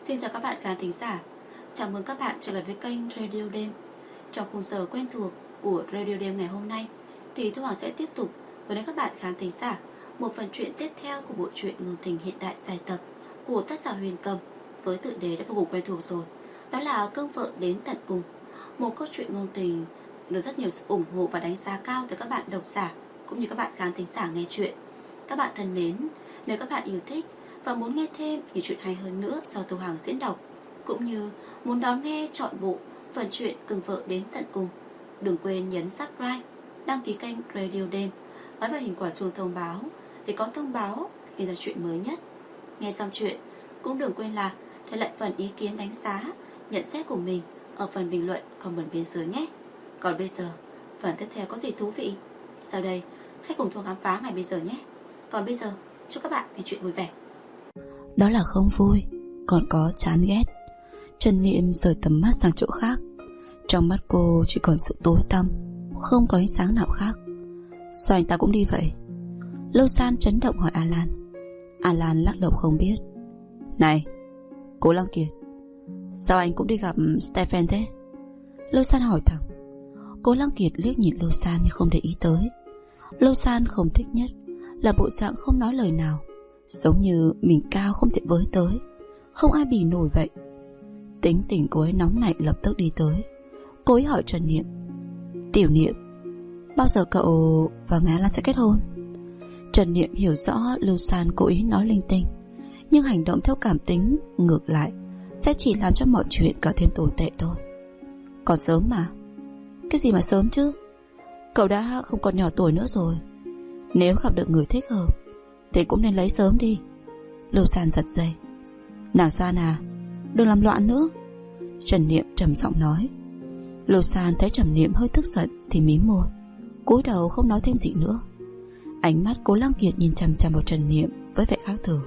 Xin chào các bạn khán thính giả. Chào mừng các bạn trở lại với kênh Radio Đêm. Trong khung giờ quen thuộc của Radio Đêm ngày hôm nay thì Thu Hoàng sẽ tiếp tục gửi đến các bạn khán thính giả một phần truyện tiếp theo của bộ truyện ngôn tình hiện đại dài tập của tác giả Huyền Cầm, với tựa đề đã vô cùng quen thuộc rồi. Đó là Cương Vợ Đến Tận Cùng, một câu chuyện ngôn tình được rất nhiều sự ủng hộ và đánh giá cao từ các bạn độc giả cũng như các bạn khán thính giả nghe truyện. Các bạn thân mến, nếu các bạn yêu thích và muốn nghe thêm nhiều chuyện hay hơn nữa do Thu Hoàng diễn đọc, cũng như muốn đón nghe trọn bộ phần truyện Cương Vợ Đến Tận Cùng, đừng quên nhấn subscribe, đăng ký kênh Radio Đêm, ấn vào hình quả chuông thông báo để có thông báo khi ra chuyện mới nhất. Nghe xong chuyện cũng đừng quên là để lại phần ý kiến đánh giá, nhận xét của mình ở phần bình luận comment bên dưới nhé. Còn bây giờ, phần tiếp theo có gì thú vị? Sau đây, hãy cùng Thu khám phá ngày bây giờ nhé. Còn bây giờ, chúc các bạn nghe chuyện vui vẻ. Đó là không vui, còn có chán ghét. Trần Niệm rời tầm mắt sang chỗ khác. Trong mắt cô chỉ còn sự tối tăm, không có ánh sáng nào khác. Sao anh ta cũng đi vậy? Lâu San chấn động hỏi Alan. Alan lắc đầu không biết. Này, Cố Lăng Kiệt, sao anh cũng đi gặp Stephen thế? Lâu San hỏi thẳng. Cố Lăng Kiệt liếc nhìn Lâu San nhưng không để ý tới. Lâu San không thích nhất là bộ dạng không nói lời nào, giống như mình cao không thể với tới, không ai bì nổi vậy. Tính tình cô ấy nóng nảy, lập tức đi tới. Cô ấy hỏi Trần Niệm. Tiểu Niệm, bao giờ cậu và Ngá Lan sẽ kết hôn? Trần Niệm hiểu rõ Lưu San cố ý nói linh tinh, nhưng hành động theo cảm tính ngược lại sẽ chỉ làm cho mọi chuyện càng thêm tồi tệ thôi. Còn sớm mà. Cái gì mà sớm chứ? Cậu đã không còn nhỏ tuổi nữa rồi. Nếu gặp được người thích hợp thì cũng nên lấy sớm đi. Lưu San giật dây. Nàng San à, đừng làm loạn nữa, Trần Niệm trầm giọng nói. Lưu San thấy Trần Niệm hơi tức giận thì mím môi, cúi đầu không nói thêm gì nữa. Ánh mắt Cố Lăng Kiệt nhìn chằm chằm vào Trần Niệm với vẻ khác thường.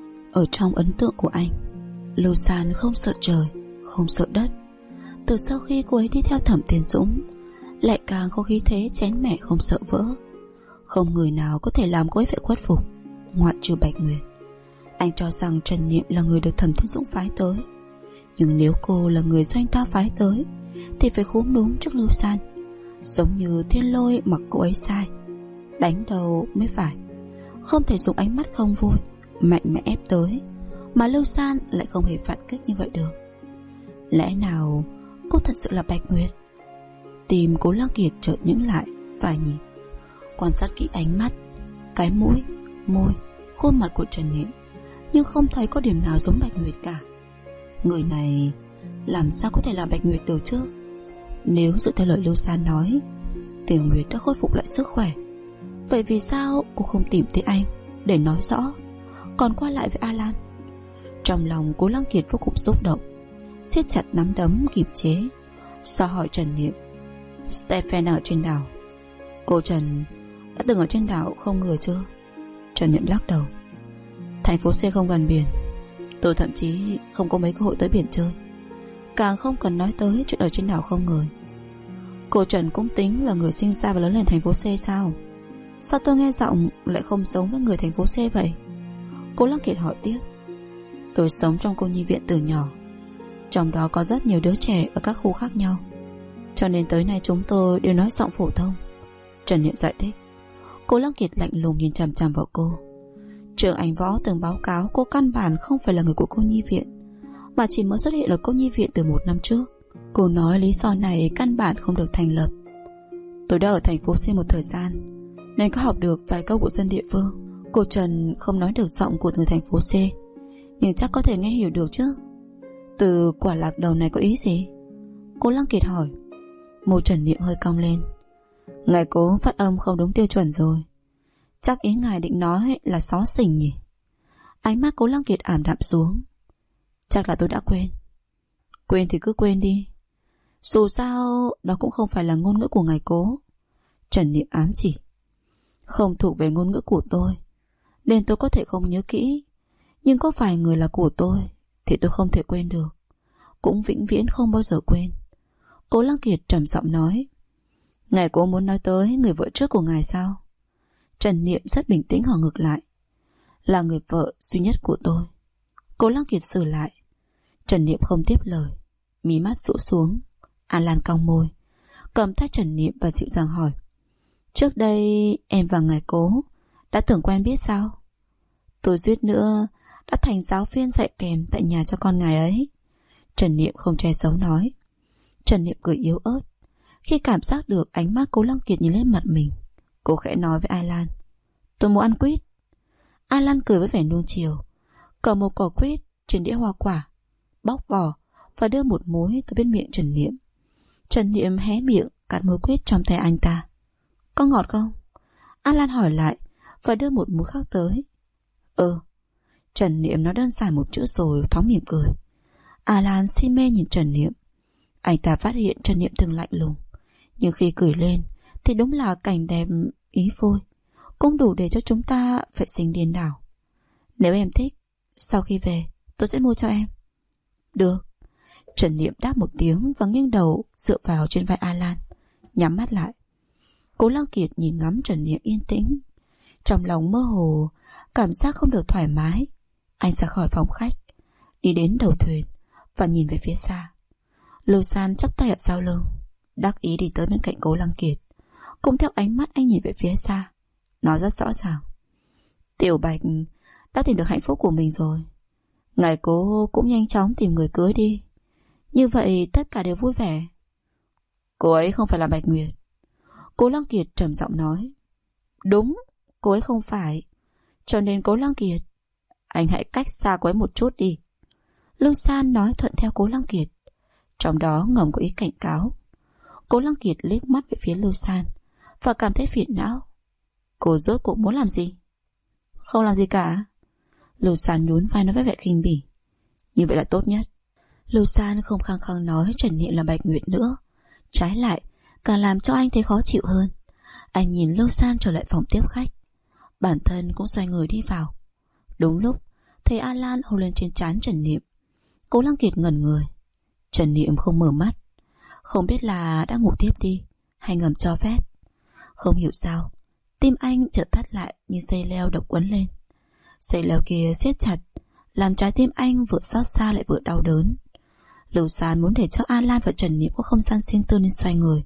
Ở trong ấn tượng của anh, Lưu San không sợ trời, không sợ đất. Từ sau khi cô ấy đi theo Thẩm Tiền Dũng, lại càng có khí thế chén mẹ không sợ vỡ. Không người nào có thể làm cô ấy phải khuất phục, ngoại trừ Bạch Nguyệt. Anh cho rằng Trần Niệm là người được Thẩm Thiên Dũng phái tới, nhưng nếu cô là người do anh ta phái tới thì phải khúm núm trước Lưu San, giống như Thiên Lôi mặc cô ấy sai, đánh đầu mới phải. Không thể dùng ánh mắt không vui mạnh mẽ ép tới, mà Lưu San lại không hề phản kích như vậy được. Lẽ nào cô thật sự là Bạch Nguyệt? Tim Cố Lăng Kiệt chợt những lại vài nhịp, quan sát kỹ ánh mắt, cái mũi, môi, khuôn mặt của Trần Niệm, nhưng không thấy có điểm nào giống Bạch Nguyệt cả. Người này làm sao có thể là Bạch Nguyệt được chứ? Nếu dựa theo lời Lưu San nói, Tiểu Nguyệt đã khôi phục lại sức khỏe, vậy vì sao cô không tìm thấy anh để nói rõ, còn qua lại với Alan? Trong lòng Cố Lăng Kiệt vô cùng xúc động, siết chặt nắm đấm kiềm chế, so hỏi Trần Niệm. Stephen ở trên đảo. Cô Trần đã từng ở trên đảo không người chưa? Trần Niệm lắc đầu. Thành phố C không gần biển, tôi thậm chí không có mấy cơ hội tới biển chơi, càng không cần nói tới chuyện ở trên đảo không người. Cô Trần cũng tính là người sinh ra và lớn lên thành phố C sao? Sao tôi nghe giọng lại không giống với người thành phố C vậy? Cố Lăng Kiệt hỏi tiếp. Tôi sống trong cô nhi viện từ nhỏ, trong đó có rất nhiều đứa trẻ ở các khu khác nhau, cho nên tới nay chúng tôi đều nói giọng phổ thông, Trần Niệm giải thích. Cố Lăng Kiệt lạnh lùng nhìn chằm chằm vào cô. Trường Anh Võ từng báo cáo cô căn bản không phải là người của cô nhi viện, mà chỉ mới xuất hiện ở cô nhi viện từ 1 năm trước. Cô nói lý do này căn bản không được thành lập. Tôi đã ở thành phố C một thời gian, nên có học được vài câu của dân địa phương. Cô Trần không nói được giọng của người thành phố C, nhưng chắc có thể nghe hiểu được chứ. Từ quả lạc đầu này có ý gì? Cố Lăng Kiệt hỏi. Môi Trần Niệm hơi cong lên. Ngài Cố phát âm không đúng tiêu chuẩn rồi, chắc ý ngài định nói là xó xỉnh nhỉ? Ánh mắt Cố Lăng Kiệt ảm đạm xuống. Chắc là tôi đã quên. Quên thì cứ quên đi, dù sao đó cũng không phải là ngôn ngữ của ngài Cố, Trần Niệm ám chỉ. Không thuộc về ngôn ngữ của tôi, nên tôi có thể không nhớ kỹ, nhưng có vài người là của tôi thì tôi không thể quên được, cũng vĩnh viễn không bao giờ quên. Cố Lăng Kiệt trầm giọng nói. Ngài Cố muốn nói tới người vợ trước của ngài sao? Trần Niệm rất bình tĩnh hỏi ngược lại. Là người vợ duy nhất của tôi, Cố Lăng Kiệt sửa lại. Trần Niệm không tiếp lời, mí mắt rũ xuống. An Lan cong môi, cầm tay Trần Niệm và dịu dàng hỏi: trước đây em và ngài Cố đã từng quen biết sao? Tôi suýt nữa đã thành giáo viên dạy kèm tại nhà cho con ngài ấy. Trần Niệm không che giấu nói. Trần Niệm cười yếu ớt khi cảm giác được ánh mắt Cố Lăng Kiệt nhìn lên mặt mình. Cô khẽ nói với An Lan: tôi muốn ăn quýt. An Lan cười với vẻ nuông chiều, cầm một quả quýt trên đĩa hoa quả, bóc vỏ và đưa một múi tới bên miệng Trần Niệm. Trần Niệm hé miệng cắn múi quýt trong tay anh ta. Có ngọt không? An Lan hỏi lại và đưa một múi khác tới. Trần Niệm nói đơn giản một chữ rồi thoáng mỉm cười. An Lan si mê nhìn Trần Niệm. Anh ta phát hiện Trần Niệm thường lạnh lùng, nhưng khi cười lên thì đúng là cảnh đẹp ý phôi, cũng đủ để cho chúng ta phải sinh điên đảo. Nếu em thích, sau khi về tôi sẽ mua cho em. Được. Trần Niệm đáp một tiếng và nghiêng đầu dựa vào trên vai An Lan, nhắm mắt lại. Cố Lăng Kiệt nhìn ngắm Trần Niệm yên tĩnh, trong lòng mơ hồ cảm giác không được thoải mái. Anh ra khỏi phòng khách, đi đến đầu thuyền và nhìn về phía xa. Lưu San chắp tay ở sau lưng, đắc ý đi tới bên cạnh Cố Lăng Kiệt, cũng theo ánh mắt anh nhìn về phía xa, nói rất rõ ràng: Tiểu Bạch đã tìm được hạnh phúc của mình rồi. Ngài Cố cũng nhanh chóng tìm người cưới đi, như vậy tất cả đều vui vẻ. Cô ấy không phải là Bạch Nguyệt. Cố Lăng Kiệt trầm giọng nói. Đúng, cô ấy không phải. Cho nên Cố Lăng Kiệt, anh hãy cách xa cô ấy một chút đi. Lưu San nói thuận theo Cố Lăng Kiệt, trong đó ngầm có ý cảnh cáo. Cố Lăng Kiệt liếc mắt về phía Lưu San và cảm thấy phiền não. Cô rốt cuộc muốn làm gì? Không làm gì cả. Lưu San nhún vai nói với vẻ khinh bỉ. Như vậy là tốt nhất. Lưu San không khăng khăng nói Trần Niệm là Bạch Nguyệt nữa, trái lại càng làm cho anh thấy khó chịu hơn. Anh nhìn Lưu San trở lại phòng tiếp khách, bản thân cũng xoay người đi vào. Đúng lúc thấy An Lan hôn lên trên trán Trần Niệm. Cố Lăng Kiệt ngẩn người. Trần Niệm không mở mắt, không biết là đã ngủ tiếp đi hay ngầm cho phép. Không hiểu sao tim anh chợt thắt lại như dây leo được quấn lên. Dây leo kia siết chặt, làm trái tim anh vừa xót xa lại vừa đau đớn. Lưu San muốn để cho An Lan và Trần Niệm có không gian riêng tư nên xoay người.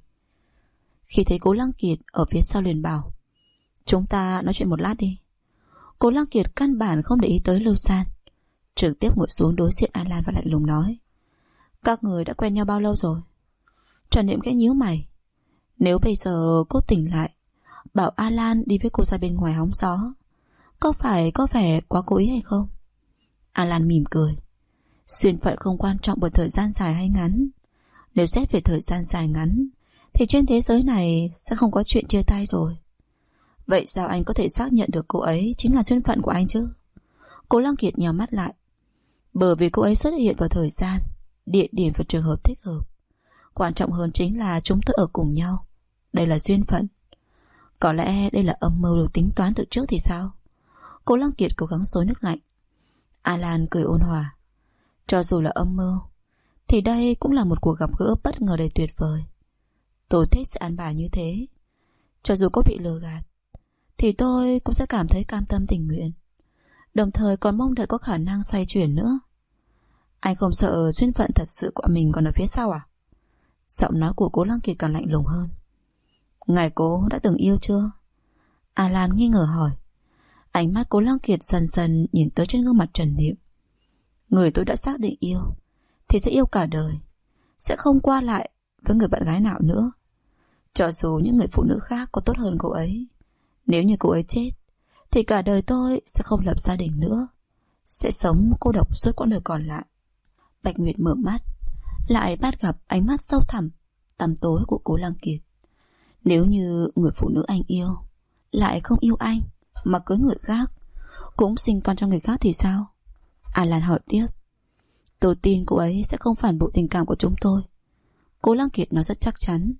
Khi thấy Cố Lăng Kiệt ở phía sau liền bảo: Chúng ta nói chuyện một lát đi. Cố Lăng Kiệt căn bản không để ý tới Lưu San, trực tiếp ngồi xuống đối diện An Lan và lạnh lùng nói: Các người đã quen nhau bao lâu rồi? Trần Niệm khẽ nhíu mày. Nếu bây giờ cô tỉnh lại bảo An Lan đi với cô ra bên ngoài hóng gió, có phải có vẻ quá cố ý hay không? An Lan mỉm cười. Duyên phận không quan trọng bởi thời gian dài hay ngắn. Nếu xét về thời gian dài ngắn thì trên thế giới này sẽ không có chuyện chia tay rồi. Vậy sao anh có thể xác nhận được cô ấy chính là duyên phận của anh chứ? Cố Lăng Kiệt nhắm mắt lại. Bởi vì cô ấy xuất hiện vào thời gian, địa điểm và trường hợp thích hợp. Quan trọng hơn chính là chúng tôi ở cùng nhau. Đây là duyên phận. Có lẽ đây là âm mưu được tính toán từ trước thì sao? Cố Lăng Kiệt cố gắng xối nước lạnh. An Lan cười ôn hòa. Cho dù là âm mưu thì đây cũng là một cuộc gặp gỡ bất ngờ đầy tuyệt vời. Tôi thích sự an bài như thế. Cho dù có bị lừa gạt thì tôi cũng sẽ cảm thấy cam tâm tình nguyện, đồng thời còn mong đợi có khả năng xoay chuyển nữa. Anh không sợ duyên phận thật sự của mình còn ở phía sau à? Giọng nói của Cố Lăng Kiệt càng lạnh lùng hơn. Ngài Cố đã từng yêu chưa? An Lan nghi ngờ hỏi. Ánh mắt Cố Lăng Kiệt dần dần nhìn tới trên gương mặt Trần Niệm. Người tôi đã xác định yêu thì sẽ yêu cả đời, sẽ không qua lại với người bạn gái nào nữa. Cho dù những người phụ nữ khác có tốt hơn cô ấy, nếu như cô ấy chết thì cả đời tôi sẽ không lập gia đình nữa, sẽ sống cô độc suốt quãng đời còn lại. Bạch Nguyệt mở mắt, lại bắt gặp ánh mắt sâu thẳm, tăm tối của Cố Lăng Kiệt. Nếu như người phụ nữ anh yêu lại không yêu anh mà cưới người khác, cũng sinh con cho người khác thì sao? An Lan hỏi tiếp. Tôi tin cô ấy sẽ không phản bội tình cảm của chúng tôi. Cố Lăng Kiệt nói rất chắc chắn.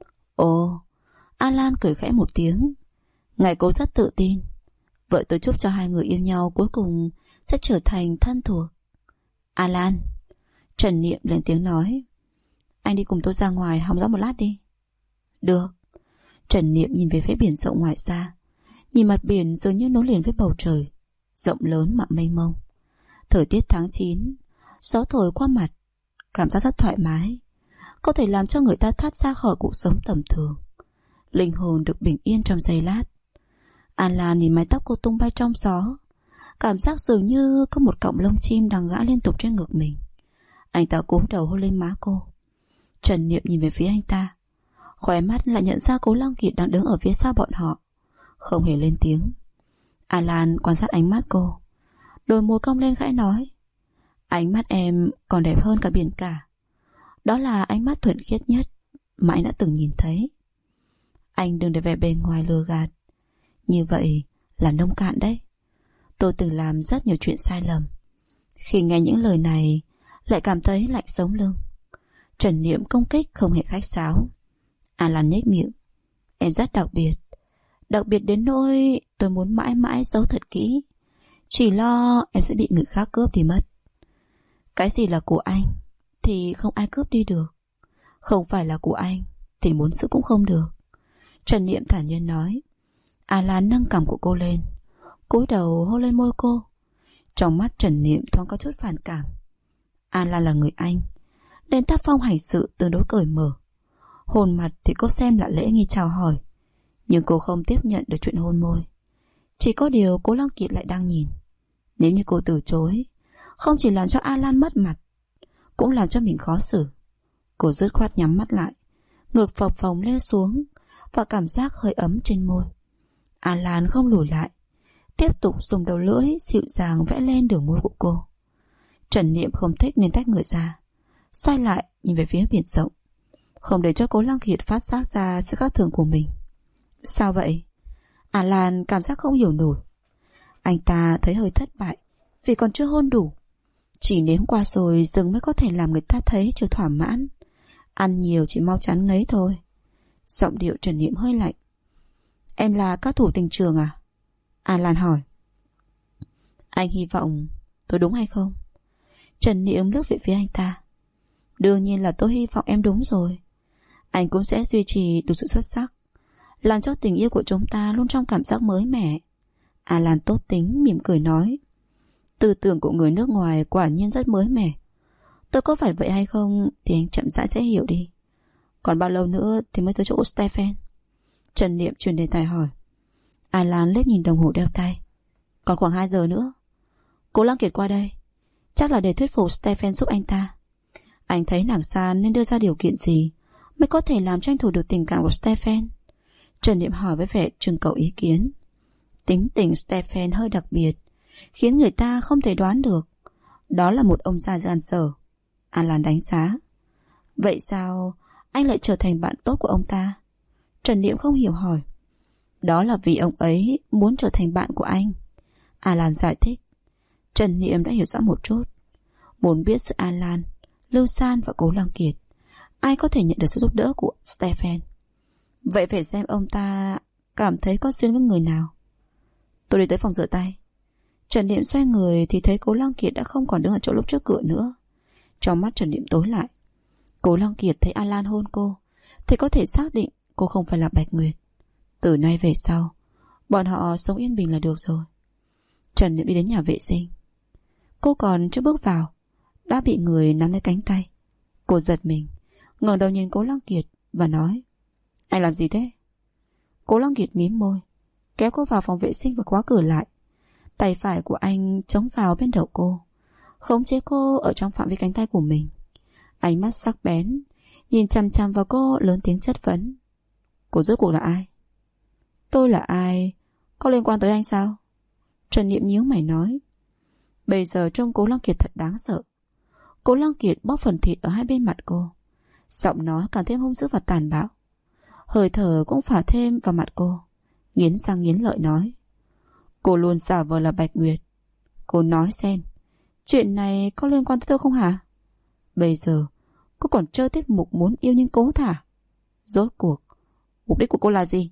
Ồ. An Lan cười khẽ một tiếng. Ngài Cố rất tự tin. Vậy tôi chúc cho hai người yêu nhau cuối cùng sẽ trở thành thân thuộc. An Lan. Trần Niệm lên tiếng nói. Anh đi cùng tôi ra ngoài hóng gió một lát đi. Được. Trần Niệm nhìn về phía biển rộng ngoài xa, nhìn mặt biển dường như nối liền với bầu trời rộng lớn mà mênh mông. Thời tiết tháng 9, Gió thổi qua mặt, cảm giác rất thoải mái, có thể làm cho người ta thoát ra khỏi cuộc sống tầm thường. Linh hồn được bình yên trong giây lát. An Lan nhìn mái tóc cô tung bay trong gió, cảm giác dường như có một cọng lông chim đang gã liên tục trên ngực mình. Anh ta cúi đầu hôn lên má cô. Trần Niệm nhìn về phía anh ta, khóe mắt lại nhận ra Cố Lăng Kiệt đang đứng ở phía sau bọn họ, không hề lên tiếng. An Lan quan sát ánh mắt cô, đôi môi cong lên khẽ nói: ánh mắt em còn đẹp hơn cả biển cả. Đó là ánh mắt thuần khiết nhất mà anh đã từng nhìn thấy. Anh đừng để vẻ bề ngoài lừa gạt, như vậy là nông cạn đấy. Tôi từng làm rất nhiều chuyện sai lầm. Khi nghe những lời này lại cảm thấy lạnh sống lưng. Trần Niệm công kích không hề khách sáo. An Lan nhếch miệng: em rất đặc biệt, đặc biệt đến nỗi tôi muốn mãi mãi giấu thật kỹ, chỉ lo em sẽ bị người khác cướp đi mất. Cái gì là của anh thì không ai cướp đi được, không phải là của anh thì muốn giữ cũng không được. Trần Niệm thản nhiên nói. An Lan nâng cằm của cô lên, cúi đầu hôn lên môi cô. Trong mắt Trần Niệm thoáng có chút phản cảm. An Lan là người Anh nên tác phong hành sự tương đối cởi mở. Hôn mặt thì cô xem là lễ nghi chào hỏi, nhưng cô không tiếp nhận được chuyện hôn môi. Chỉ có điều Cố Lăng Kiệt lại đang nhìn. Nếu như cô từ chối, không chỉ làm cho An Lan mất mặt, cũng làm cho mình khó xử. Cô dứt khoát nhắm mắt lại, ngực phập phồng lên xuống và cảm giác hơi ấm trên môi. An Lan không lùi lại, tiếp tục dùng đầu lưỡi dịu dàng vẽ lên đường môi của cô. Trần Niệm không thích nên tách người ra, xoay lại nhìn về phía biển rộng, không để cho Cố Lăng Kiệt phát giác ra sự khác thường của mình. Sao vậy? An Lan cảm giác không hiểu nổi. Anh ta thấy hơi thất bại vì còn chưa hôn đủ. Chỉ nếm qua rồi rừng mới có thể làm người ta thấy chưa thỏa mãn. Ăn nhiều chỉ mau chán ngấy thôi. Giọng điệu Trần Niệm hơi lạnh. Em là cao thủ tình trường à? An Lan hỏi. Anh hy vọng tôi đúng hay không? Trần Niệm lướt về phía anh ta. Đương nhiên là tôi hy vọng em đúng rồi. Anh cũng sẽ duy trì đủ sự xuất sắc, làm cho tình yêu của chúng ta luôn trong cảm giác mới mẻ. An Lan tốt tính mỉm cười nói. Tư tưởng của người nước ngoài quả nhiên rất mới mẻ. Tôi có phải vậy hay không thì anh chậm rãi sẽ hiểu đi. Còn bao lâu nữa thì mới tới chỗ Stephen? Trần Niệm chuyển đề tài hỏi. An Lan liếc nhìn đồng hồ đeo tay. Còn khoảng 2 giờ nữa. Cố Lăng Kiệt qua đây, chắc là để thuyết phục Stephen giúp anh ta. Anh thấy nàng San nên đưa ra điều kiện gì mới có thể làm tranh thủ được tình cảm của Stephen? Trần Niệm hỏi với vẻ trưng cầu ý kiến. Tính tình Stephen hơi đặc biệt, khiến người ta không thể đoán được. Đó là một ông già gan dở. An Lan đánh giá. Vậy sao anh lại trở thành bạn tốt của ông ta? Trần Niệm không hiểu hỏi. Đó là vì ông ấy muốn trở thành bạn của anh. An Lan giải thích. Trần Niệm đã hiểu rõ một chút. Muốn biết sự An Lan, Lưu San và Cố Lăng Kiệt, ai có thể nhận được sự giúp đỡ của Stephen. Vậy phải xem ông ta cảm thấy có duyên với người nào. Tôi đi tới phòng rửa tay. Trần Niệm xoay người thì thấy Cố Lăng Kiệt đã không còn đứng ở chỗ lúc trước cửa nữa. Trong mắt Trần Niệm tối lại. Cố Lăng Kiệt thấy An Lan hôn cô thì có thể xác định cô không phải là Bạch Nguyệt. Từ nay về sau, bọn họ sống yên bình là được rồi. Trần Niệm đi đến nhà vệ sinh. Cô còn chưa bước vào đã bị người nắm lấy cánh tay. Cô giật mình, ngẩng đầu nhìn Cố Lăng Kiệt và nói. Anh làm gì thế? Cố Lăng Kiệt mím môi, kéo cô vào phòng vệ sinh và khóa cửa lại. Tay phải của anh chống vào bên đầu cô, khống chế cô ở trong phạm vi cánh tay của mình. Ánh mắt sắc bén nhìn chằm chằm vào cô, lớn tiếng chất vấn. Cô rốt cuộc là ai? Tôi là ai có liên quan tới anh sao? Trần Niệm nhíu mày nói. Bây giờ trông Cố Lăng Kiệt thật đáng sợ. Cố Lăng Kiệt bóp phần thịt ở hai bên mặt cô, giọng nói càng thêm hung dữ và tàn bạo. Hơi thở cũng phả thêm vào mặt cô, nghiến răng nghiến lợi nói. Cô luôn giả vờ là Bạch Nguyệt. Cô nói xem, chuyện này có liên quan tới tôi không hả? Bây giờ cô còn chơi tiết mục muốn yêu nhưng cố thả. Rốt cuộc mục đích của cô là gì?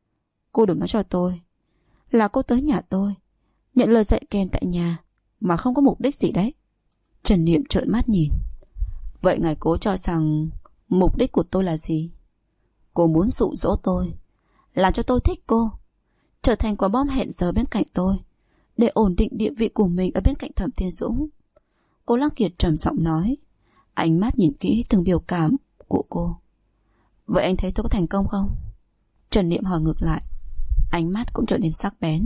Cô đừng nói cho tôi là cô tới nhà tôi nhận lời dạy kèm tại nhà mà không có mục đích gì đấy. Trần Niệm trợn mắt nhìn. Vậy ngài cố cho rằng mục đích của tôi là gì? Cô muốn dụ dỗ tôi, làm cho tôi thích cô, trở thành quả bom hẹn giờ bên cạnh tôi, để ổn định địa vị của mình ở bên cạnh Thẩm Thiên Dũng. Cố Lăng Kiệt trầm giọng nói, ánh mắt nhìn kỹ từng biểu cảm của cô. Vậy anh thấy tôi có thành công không? Trần Niệm hỏi ngược lại, ánh mắt cũng trở nên sắc bén.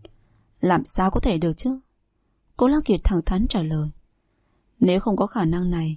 Làm sao có thể được chứ? Cố Lăng Kiệt thẳng thắn trả lời. Nếu không có khả năng này,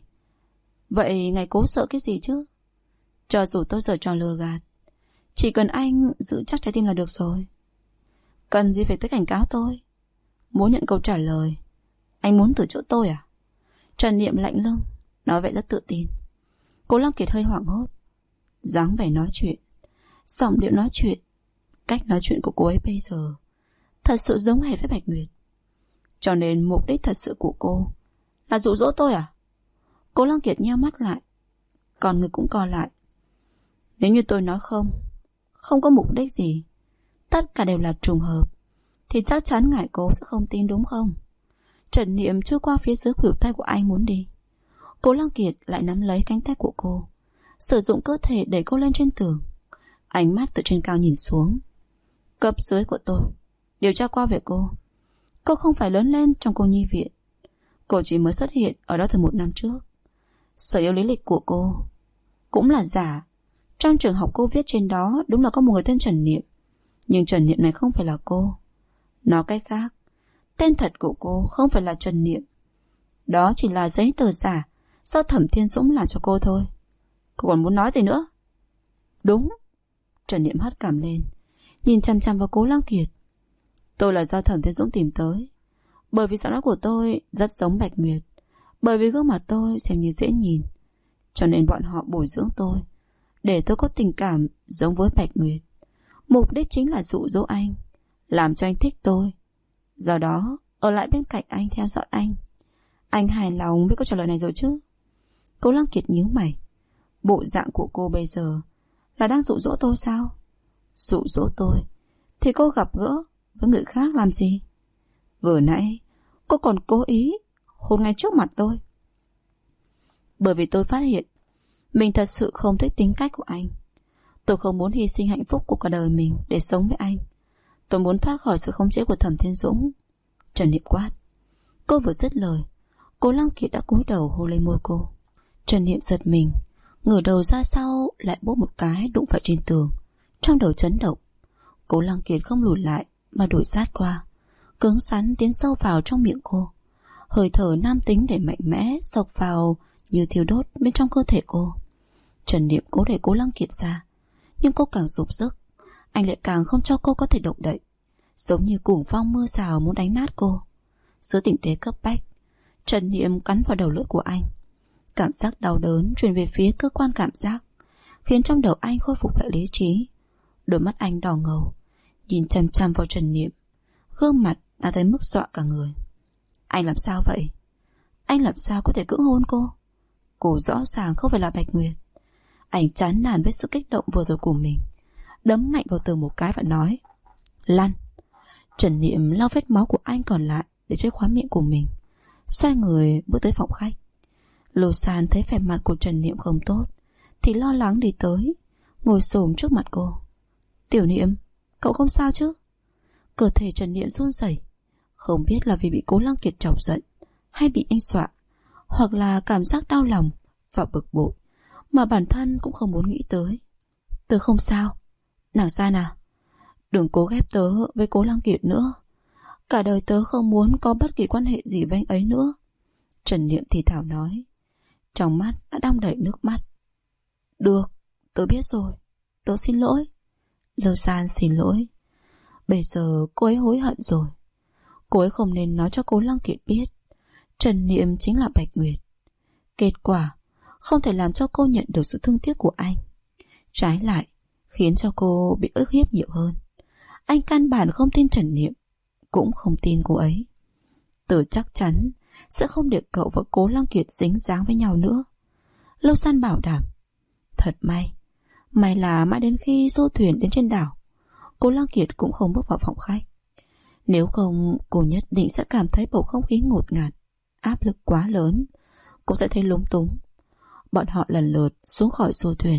vậy ngài cố sợ cái gì chứ? Cho dù tôi giở trò lừa gạt, chỉ cần anh giữ chắc trái tim là được rồi. Cần gì phải tới cảnh cáo tôi? Muốn nhận câu trả lời, anh muốn từ chỗ tôi à? Trần Niệm lạnh lùng, nói vậy rất tự tin. Cố Lăng Kiệt hơi hoảng hốt. Dáng vẻ nói chuyện, giọng điệu nói chuyện, cách nói chuyện của cô ấy bây giờ thật sự giống hệt với Bạch Nguyệt. Cho nên mục đích thật sự của cô là dụ dỗ tôi à? Cố Lăng Kiệt nheo mắt lại, còn người cũng co lại. Nếu như tôi nói không có mục đích gì, tất cả đều là trùng hợp, thì chắc chắn ngài cố sẽ không tin đúng không? Trần Niệm chui qua phía dưới khuỷu tay của anh muốn đi. Cố Lăng Kiệt lại nắm lấy cánh tay của cô, sử dụng cơ thể đẩy cô lên trên tường. Ánh mắt từ trên cao nhìn xuống. Cấp dưới của tôi điều tra qua về cô. Cô không phải lớn lên trong cô nhi viện, cô chỉ mới xuất hiện ở đó từ 1 năm trước. Sở yếu lý lịch của cô cũng là giả. Trong trường học cô viết trên đó đúng là có một người tên Trần Niệm, nhưng Trần Niệm này không phải là cô. Nói cách khác, tên thật của cô không phải là Trần Niệm. Đó chỉ là giấy tờ giả do Thẩm Thiên Dũng làm cho cô thôi. Cô còn muốn nói gì nữa? Đúng. Trần Niệm hất cằm lên, nhìn chằm chằm vào Cố Lăng Kiệt. Tôi là do Thẩm Thiên Dũng tìm tới, bởi vì giọng nói của tôi rất giống Bạch Nguyệt, bởi vì gương mặt tôi xem như dễ nhìn, cho nên bọn họ bồi dưỡng tôi để tôi có tình cảm giống với Bạch Nguyệt. Mục đích chính là dụ dỗ anh, làm cho anh thích tôi, do đó ở lại bên cạnh anh, theo dõi anh. Anh hài lòng với câu trả lời này rồi chứ? Cố Lăng Kiệt nhíu mày. Bộ dạng của cô bây giờ là đang dụ dỗ tôi sao? Dụ dỗ tôi thì cô gặp gỡ với người khác làm gì? Vừa nãy cô còn cố ý hôn ngay trước mặt tôi. Bởi vì tôi phát hiện mình thật sự không thích tính cách của anh. Tôi không muốn hy sinh hạnh phúc của cả đời mình để sống với anh. Tôi muốn thoát khỏi sự khống chế của Thẩm Thiên Dũng. Trần Niệm quát. Cô vừa dứt lời, Cố Lăng Kiệt đã cúi đầu hôn lên môi cô. Trần Niệm giật mình, ngửa đầu ra sau, lại bốp một cái đụng phải trên tường. Trong đầu chấn động. Cố Lăng Kiệt không lùi lại mà đuổi sát qua, cứng rắn tiến sâu vào trong miệng cô. Hơi thở nam tính để mạnh mẽ xộc vào như thiêu đốt bên trong cơ thể cô. Trần Niệm cố đẩy Cố Lăng Kiệt ra, nhưng cô càng dục sức, anh lại càng không cho cô có thể động đậy, giống như cuồng phong mưa rào muốn đánh nát cô. Dưới tình thế cấp bách, Trần Niệm cắn vào đầu lưỡi của anh. Cảm giác đau đớn truyền về phía cơ quan cảm giác, khiến trong đầu anh khôi phục lại lý trí. Đôi mắt anh đỏ ngầu, nhìn chằm chằm vào Trần Niệm, gương mặt đã tới mức dọa cả người. Anh làm sao vậy? Anh làm sao có thể cưỡng hôn cô? Cô rõ ràng không phải là Bạch Nguyệt. Anh chán nản với sự kích động vừa rồi của mình, đấm mạnh vào tường một cái và nói, lăn. Trần Niệm lau vết máu của anh còn lại để trên khóe miệng của mình, xoay người bước tới phòng khách. Lô San thấy vẻ mặt của Trần Niệm không tốt thì lo lắng đi tới, ngồi xổm trước mặt cô. Tiểu Niệm, cậu không sao chứ? Cơ thể Trần Niệm run rẩy, không biết là vì bị Cố Lăng Kiệt chọc giận, hay bị anh dọa, hoặc là cảm giác đau lòng và bực bội mà bản thân cũng không muốn nghĩ tới. Tớ không sao. Nàng San à, đừng cố ghép tớ với Cố Lăng Kiệt nữa. Cả đời tớ không muốn có bất kỳ quan hệ gì với anh ấy nữa. Trần Niệm thì thào nói, trong mắt đã đong đầy nước mắt. Được, tớ biết rồi, tớ xin lỗi. Lâu San xin lỗi. Bây giờ cô ấy hối hận rồi. Cô ấy không nên nói cho Cố Lăng Kiệt biết Trần Niệm chính là Bạch Nguyệt. Kết quả không thể làm cho cô nhận được sự thương tiếc của anh, trái lại khiến cho cô bị ức hiếp nhiều hơn. Anh căn bản không tin Trần Niệm, cũng không tin cô ấy. Tớ chắc chắn sẽ không để cậu và Cố Lăng Kiệt dính dáng với nhau nữa. Lâu San bảo đảm. Thật may là mãi đến khi du thuyền đến trên đảo, Cố Lăng Kiệt cũng không bước vào phòng khách. Nếu không, cô nhất định sẽ cảm thấy bầu không khí ngột ngạt, áp lực quá lớn. Cô sẽ thấy lúng túng. Bọn họ lần lượt xuống khỏi du thuyền.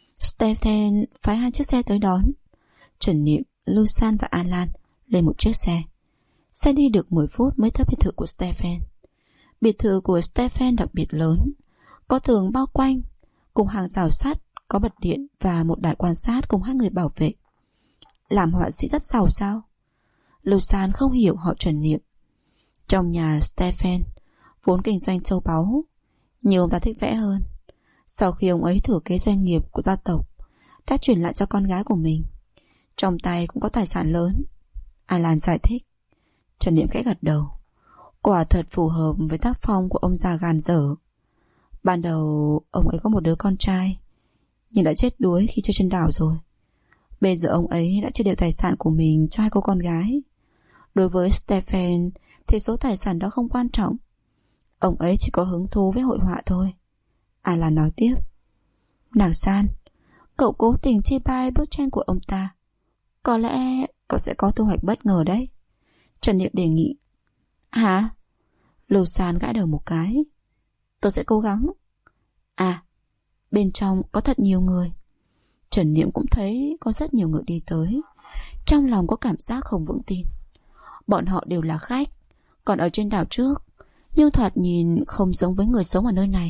Stephen phái 2 chiếc xe tới đón. Trần Niệm, Lusan và Alan lên một chiếc xe. Xe đi được 10 phút mới tới biệt thự của Stephen. Biệt thự của Stephen đặc biệt lớn, có tường bao quanh, cùng hàng rào sắt, có bật điện và một đài quan sát cùng 2 người bảo vệ. Làm họa sĩ rất giàu sao? Lưu San không hiểu họ Trần Niệm. Trong nhà Stephen vốn kinh doanh châu báu, nhưng ông ta thích vẽ hơn. Sau khi ông ấy thừa kế doanh nghiệp của gia tộc, đã chuyển lại cho con gái của mình. Trong tay cũng có tài sản lớn. Alan giải thích. Trần Niệm khẽ gật đầu. Quả thật phù hợp với tác phong của ông già gàn dở. Ban đầu ông ấy có một đứa con trai, nhưng đã chết đuối khi chơi trên đảo rồi. Bây giờ ông ấy đã chia đều tài sản của mình cho 2 cô con gái. Đối với Stephen thì số tài sản đó không quan trọng. Ông ấy chỉ có hứng thú với hội họa thôi. Alan nói tiếp. Nàng San, cậu cố tình chê bai bức tranh của ông ta. Có lẽ cậu sẽ có thu hoạch bất ngờ đấy. Trần Niệm đề nghị. Hả? Lưu San gãi đầu một cái. Tôi sẽ cố gắng. À, bên trong có thật nhiều người. Trần Niệm cũng thấy có rất nhiều người đi tới. Trong lòng có cảm giác không vững tin. Bọn họ đều là khách, còn ở trên đảo trước, nhưng thoạt nhìn không giống với người sống ở nơi này.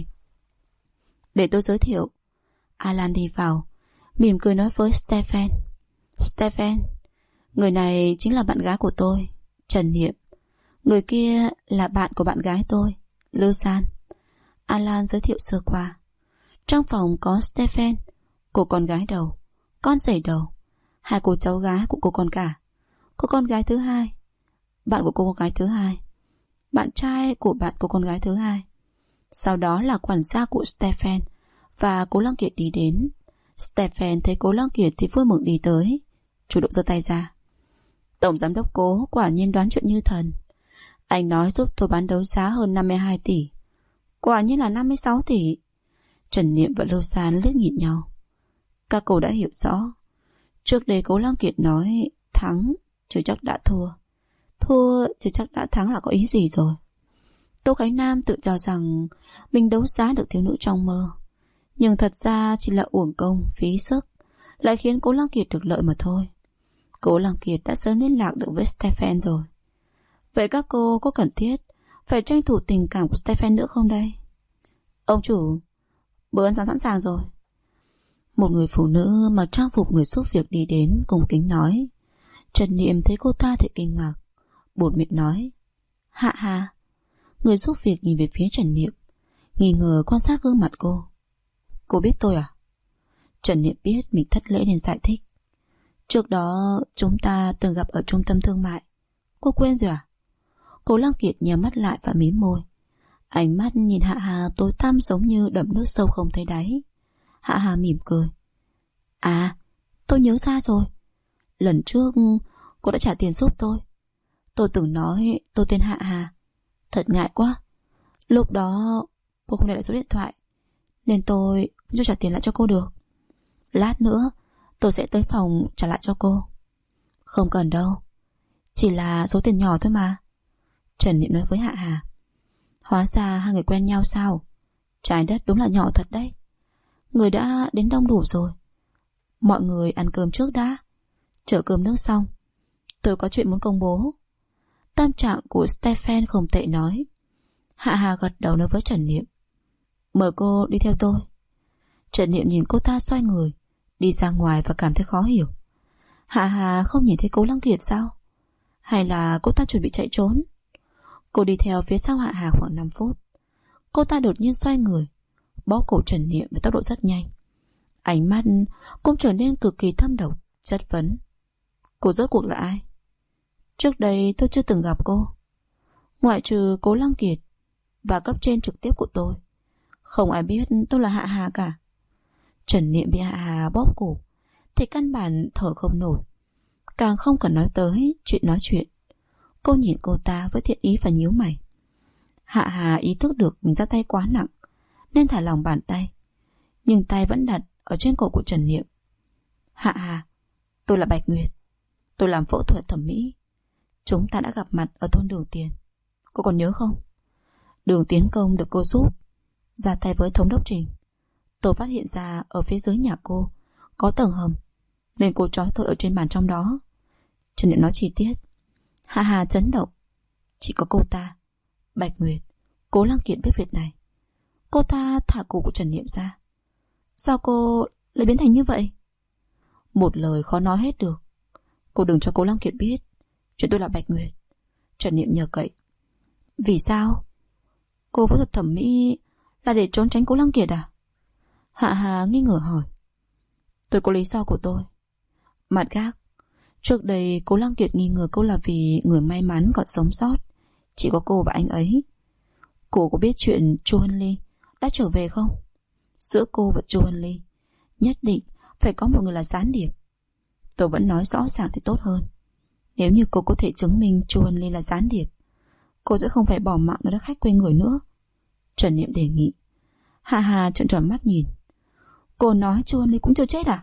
Để tôi giới thiệu. Alan đi vào, mỉm cười nói với Stephen. Stephen, người này chính là bạn gái của tôi, Trần Niệm. Người kia là bạn của bạn gái tôi, Lưu San. Alan giới thiệu sơ qua. Trong phòng có Stephen, cô con gái đầu, con rể đầu, 2 cô cháu gái của cô con cả, cô con gái thứ hai, bạn của cô con gái thứ hai, bạn trai của bạn của con gái thứ hai. Sau đó là quản gia của Stephen và Cố Lăng Kiệt đi đến. Stephen thấy Cố Lăng Kiệt thì vui mừng đi tới, chủ động giơ tay ra. Tổng giám đốc Cố quả nhiên đoán chuyện như thần. Anh nói giúp tôi bán đấu giá hơn 52 tỷ. Quả nhiên là 56 tỷ. Trần Niệm và Lưu San liếc nhìn nhau. Các cô đã hiểu rõ. Trước đây Cố Lăng Kiệt nói thắng chứ chắc đã thua, thua chứ chắc đã thắng là có ý gì rồi. Tô Khánh Nam tự cho rằng mình đấu giá được thiếu nữ trong mơ, nhưng thật ra chỉ là uổng công phí sức, lại khiến Cố Lăng Kiệt được lợi mà thôi. Cố Lăng Kiệt đã sớm liên lạc được với Stephen rồi. Vậy các cô có cần thiết phải tranh thủ tình cảm của Stephen nữa không đây? Ông chủ, bữa ăn sáng sẵn sàng rồi. Một người phụ nữ mặc trang phục người giúp việc đi đến cung kính nói. Trần Niệm thấy cô ta thì kinh ngạc, buột miệng nói. Hạ Hà. Người giúp việc nhìn về phía Trần Niệm, nghi ngờ quan sát gương mặt cô. Cô biết tôi à? Trần Niệm biết mình thất lễ nên giải thích. Trước đó chúng ta từng gặp ở trung tâm thương mại. Cô quên rồi à? Cố Lăng Kiệt nhắm mắt lại và mím môi. Ánh mắt nhìn Hạ Hà tối tăm giống như đầm nước sâu không thấy đáy. Hạ Hà mỉm cười. À, tôi nhớ ra rồi. Lần trước cô đã trả tiền giúp tôi. Tôi từng nói tôi tên Hạ Hà. Thật ngại quá. Lúc đó cô không để lại số điện thoại, nên tôi không cho trả tiền lại cho cô được. Lát nữa tôi sẽ tới phòng trả lại cho cô. Không cần đâu, chỉ là số tiền nhỏ thôi mà. Trần Niệm nói với Hạ Hà. Hóa ra 2 người quen nhau sao? Trái đất đúng là nhỏ thật đấy. Người đã đến đông đủ rồi. Mọi người ăn cơm trước đã. Chờ cơm nước xong, tôi có chuyện muốn công bố. Tâm trạng của Stephen không tệ nói. Hạ Hà gật đầu nói với Trần Niệm. Mời cô đi theo tôi. Trần Niệm nhìn cô ta xoay người đi ra ngoài và cảm thấy khó hiểu. Hạ Hà không nhìn thấy Cố Lăng Kiệt sao? Hay là cô ta chuẩn bị chạy trốn? Cô đi theo phía sau Hạ Hà khoảng 5 phút. Cô ta đột nhiên xoay người, bóp cổ Trần Niệm với tốc độ rất nhanh. Ánh mắt cũng trở nên cực kỳ thâm độc, chất vấn. Cô rốt cuộc là ai? Trước đây tôi chưa từng gặp cô. Ngoại trừ Cố Lăng Kiệt và cấp trên trực tiếp của tôi, không ai biết tôi là Hạ Hà cả. Trần Niệm bị Hạ Hà bóp cổ thì căn bản thở không nổi, càng không cần nói tới chuyện nói chuyện. Cô nhìn cô ta với thiện ý và nhíu mày. Hạ Hà ý thức được mình ra tay quá nặng nên thả lỏng bàn tay, nhưng tay vẫn đặt ở trên cổ của Trần Niệm. Hạ Hà, tôi là Bạch Nguyệt. Tôi làm phẫu thuật thẩm mỹ. Chúng ta đã gặp mặt ở thôn Đường Tiền. Cô còn nhớ không? Đường Tiến Công được cô giúp, ra tay với thống đốc Trình. Tôi phát hiện ra ở phía dưới nhà cô có tầng hầm, nên cô trói tôi ở trên bàn trong đó. Trần Niệm nói chi tiết. Hạ Hà chấn động. Chỉ có cô ta, Bạch Nguyệt, Cố Lăng Kiệt biết việc này. Cô ta thả cổ của Trần Niệm ra. Sao cô lại biến thành như vậy? Một lời khó nói hết được. Cô đừng cho Cố Lăng Kiệt biết chuyện tôi là Bạch Nguyệt. Trần Niệm nhờ cậy. Vì sao? Cô phẫu thuật thẩm mỹ là để trốn tránh Cố Lăng Kiệt à? Hạ Hà nghi ngờ hỏi. Tôi có lý do của tôi. Mặt khác, trước đây Cố Lăng Kiệt nghi ngờ cô là vì người may mắn còn sống sót chỉ có cô và anh ấy. Cô có biết chuyện Chu Hân Ly đã trở về không? Giữa cô và Chu Hân Ly nhất định phải có một người là gián điệp. Tôi vẫn nói rõ ràng thì tốt hơn. Nếu như cô có thể chứng minh Chu Hân Ly là gián điệp, cô sẽ không phải bỏ mạng ở đất khách quê người nữa. Trần Niệm đề nghị. Hà Hà trợn tròn mắt nhìn. Cô nói Chu Hân Ly cũng chưa chết à?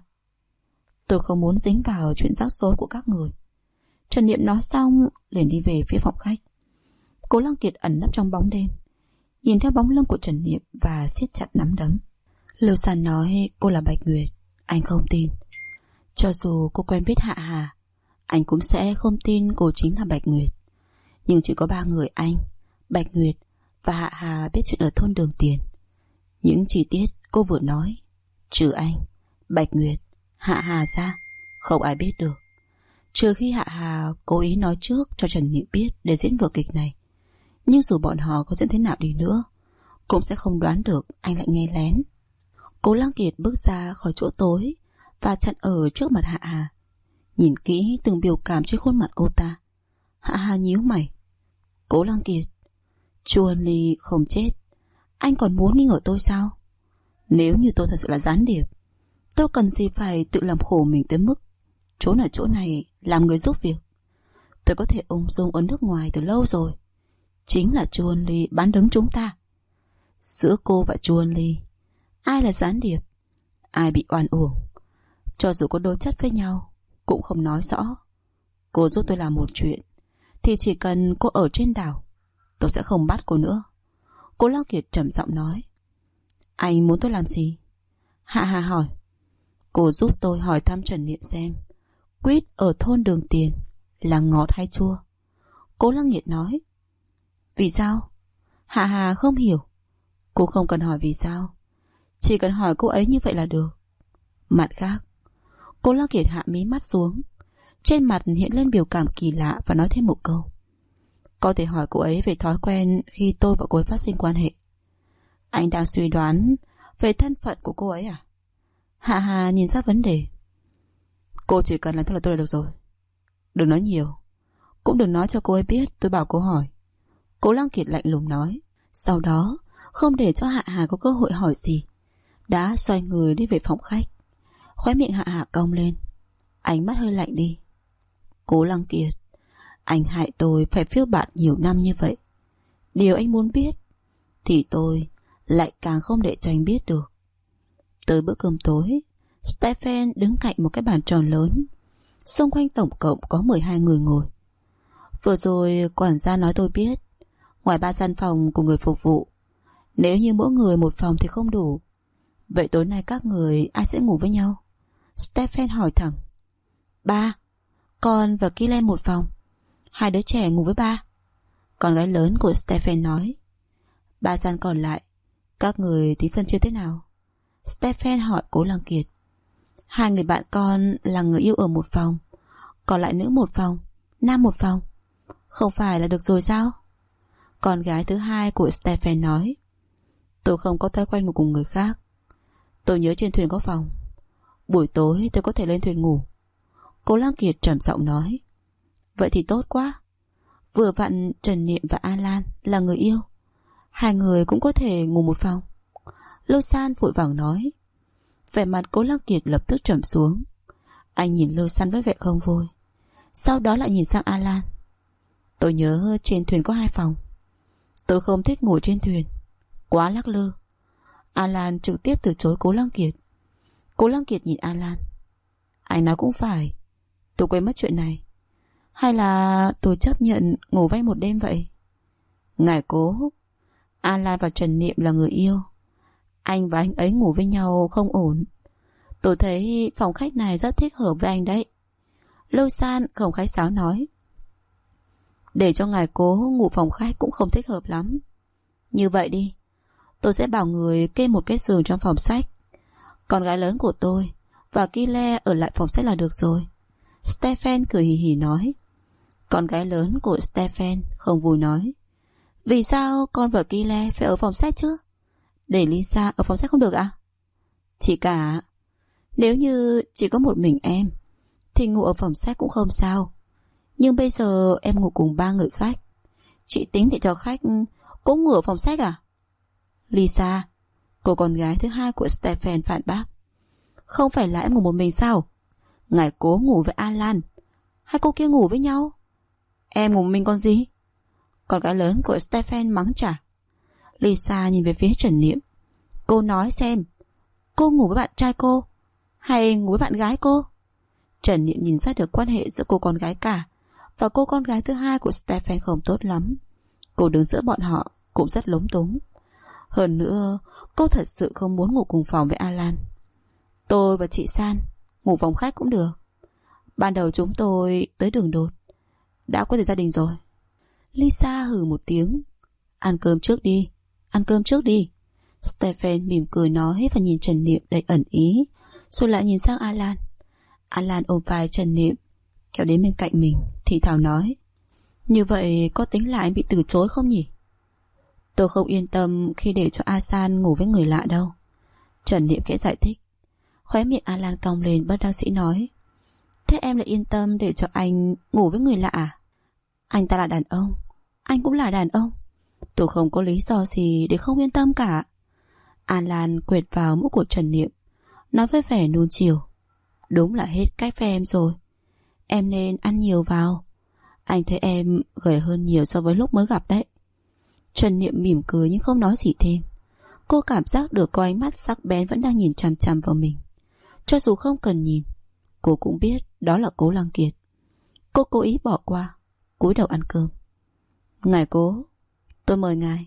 Tôi không muốn dính vào chuyện rắc rối của các người. Trần Niệm nói xong liền đi về phía phòng khách. Cố Lăng Kiệt ẩn nấp trong bóng đêm, nhìn theo bóng lưng của Trần Niệm và siết chặt nắm đấm. Lưu San nói cô là Bạch Nguyệt, anh không tin. Cho dù cô quen biết Hạ Hà, anh cũng sẽ không tin cô chính là Bạch Nguyệt. Nhưng chỉ có 3 người anh, Bạch Nguyệt và Hạ Hà biết chuyện ở thôn Đường Tiền. Những chi tiết cô vừa nói, trừ anh, Bạch Nguyệt, Hạ Hà ra, không ai biết được. Trừ khi Hạ Hà cố ý nói trước cho Trần Niệm biết để diễn vở kịch này. Nhưng dù bọn họ có diễn thế nào đi nữa, cũng sẽ không đoán được anh lại nghe lén. Cố Lăng Kiệt bước ra khỏi chỗ tối và chặn ở trước mặt Hạ Hà, nhìn kỹ từng biểu cảm trên khuôn mặt cô ta. Hạ Hà nhíu mày. Cố Lăng Kiệt, Chu Hân Ly không chết, anh còn muốn nghi ngờ tôi sao? Nếu như tôi thật sự là gián điệp, tôi cần gì phải tự làm khổ mình tới mức trốn ở chỗ này làm người giúp việc. Tôi có thể ung dung ở nước ngoài từ lâu rồi. Chính là Chu Hân Ly bán đứng chúng ta. Giữa cô và Chu Hân Ly, ai là gián điệp, ai bị oan uổng, cho dù có đối chất với nhau cũng không nói rõ. Cô giúp tôi làm một chuyện thì chỉ cần cô ở trên đảo, tôi sẽ không bắt cô nữa. Cố Lăng Kiệt trầm giọng nói. Anh muốn tôi làm gì? Hạ Hà hỏi. Cô giúp tôi hỏi thăm Trần Niệm xem quýt ở thôn Đường Tiền là ngọt hay chua. Cố Lăng Kiệt nói. Vì sao? Hạ Hà không hiểu. Cô không cần hỏi vì sao, chỉ cần hỏi cô ấy như vậy là được. Mặt khác, Cố Lăng Kiệt hạ mí mắt xuống, trên mặt hiện lên biểu cảm kỳ lạ và nói thêm một câu. Có thể hỏi cô ấy về thói quen khi tôi và cô ấy phát sinh quan hệ. Anh đang suy đoán về thân phận của cô ấy à? Hạ Hà nhìn ra vấn đề. Cô chỉ cần làm theo lời tôi là được rồi. Đừng nói nhiều, cũng đừng nói cho cô ấy biết tôi bảo cô hỏi. Cố Lăng Kiệt lạnh lùng nói. Sau đó không để cho Hạ Hà có cơ hội hỏi gì, đã xoay người đi về phòng khách. Khóe miệng Hạ Hà cong lên, ánh mắt hơi lạnh đi. Cố Lăng Kiệt, anh hại tôi phải phiêu bạt nhiều năm như vậy. Điều anh muốn biết thì tôi lại càng không để cho anh biết được. Tới bữa cơm tối, Stephen đứng cạnh một cái bàn tròn lớn. Xung quanh tổng cộng có 12 người ngồi. Vừa rồi quản gia nói tôi biết, ngoài 3 gian phòng của người phục vụ, nếu như mỗi người một phòng thì không đủ. Vậy tối nay các người ai sẽ ngủ với nhau? Stephen hỏi thẳng. Ba, con và Killen một phòng. 2 đứa trẻ ngủ với ba. Con gái lớn của Stephen nói. 3 gian còn lại, các người tính phân chia thế nào? Stephen hỏi Cố Lăng Kiệt. 2 người bạn con là người yêu ở một phòng, còn lại nữ một phòng, nam một phòng. Không phải là được rồi sao? Con gái thứ hai của Stephen nói. Tôi không có thói quen ngủ cùng người khác. Tôi nhớ trên thuyền có phòng, buổi tối tôi có thể lên thuyền ngủ. Cố Lăng Kiệt trầm giọng nói. Vậy thì tốt quá. Vừa vặn Trần Niệm và Alan là người yêu, 2 người cũng có thể ngủ một phòng. Lô San vội vàng nói. Vẻ mặt Cố Lăng Kiệt lập tức trầm xuống. Anh nhìn Lô San với vẻ không vui, sau đó lại nhìn sang Alan. Tôi nhớ trên thuyền có 2 phòng. Tôi không thích ngủ trên thuyền, quá lắc lư. Alan trực tiếp từ chối Cố Lăng Kiệt. Cố Lăng Kiệt nhìn Alan. Anh nói cũng phải, tôi quên mất chuyện này. Hay là tôi chấp nhận ngủ với anh một đêm vậy? Ngài Cố, Alan và Trần Niệm là người yêu, anh và anh ấy ngủ với nhau không ổn. Tôi thấy phòng khách này rất thích hợp với anh đấy. Lâu San không khách sáo nói. Để cho ngài Cố ngủ phòng khách cũng không thích hợp lắm. Như vậy đi, tôi sẽ bảo người kê một cái giường trong phòng sách. Con gái lớn của tôi và Kyle ở lại phòng sách là được rồi. Stephen cười hì hì nói. Con gái lớn của Stephen không vui nói. Vì sao con và Kyle phải ở phòng sách chứ? Để Lisa ở phòng sách không được à? Chị cả, nếu như chỉ có một mình em thì ngủ ở phòng sách cũng không sao. Nhưng bây giờ em ngủ cùng 3 người khách. Chị tính để cho khách cũng ngủ ở phòng sách à? Lisa, cô con gái thứ hai của Stephen phản bác. Không phải là em ngủ một mình sao? Ngài cố ngủ với Alan, hai cô kia ngủ với nhau. Em ngủ một mình còn gì? Con gái lớn của Stephen mắng trả. Lisa nhìn về phía Trần Niệm. Cô nói xem, cô ngủ với bạn trai cô hay ngủ với bạn gái cô? Trần Niệm nhìn ra được quan hệ giữa cô con gái cả và cô con gái thứ hai của Stephen không tốt lắm. Cô đứng giữa bọn họ cũng rất lúng túng. Hơn nữa, cô thật sự không muốn ngủ cùng phòng với Alan. Tôi và chị San ngủ phòng khách cũng được. Ban đầu chúng tôi tới đường đột, đã có thể gia đình rồi. Lisa hừ một tiếng. Ăn cơm trước đi, ăn cơm trước đi. Stephen mỉm cười nói và nhìn Trần Niệm đầy ẩn ý, rồi lại nhìn sang Alan. Alan ôm vai Trần Niệm kéo đến bên cạnh mình, thì thào nói. Như vậy có tính là anh bị từ chối không nhỉ? Tôi không yên tâm khi để cho Asan ngủ với người lạ đâu. Trần Niệm khẽ giải thích. Khóe miệng Alan cong lên bất đắc dĩ nói. Thế em lại yên tâm để cho anh ngủ với người lạ à? Anh ta là đàn ông, anh cũng là đàn ông. Tôi không có lý do gì để không yên tâm cả. Alan quệt vào mũi của Trần Niệm, nói với vẻ nuông chiều. Đúng là hết cách với em rồi. Em nên ăn nhiều vào. Anh thấy em gầy hơn nhiều so với lúc mới gặp đấy. Trần Niệm mỉm cười nhưng không nói gì thêm. Cô cảm giác được có ánh mắt sắc bén vẫn đang nhìn chằm chằm vào mình. Cho dù không cần nhìn, cô cũng biết đó là Cố Lăng Kiệt. Cô cố ý bỏ qua, cúi đầu ăn cơm. Ngài Cố, tôi mời ngài.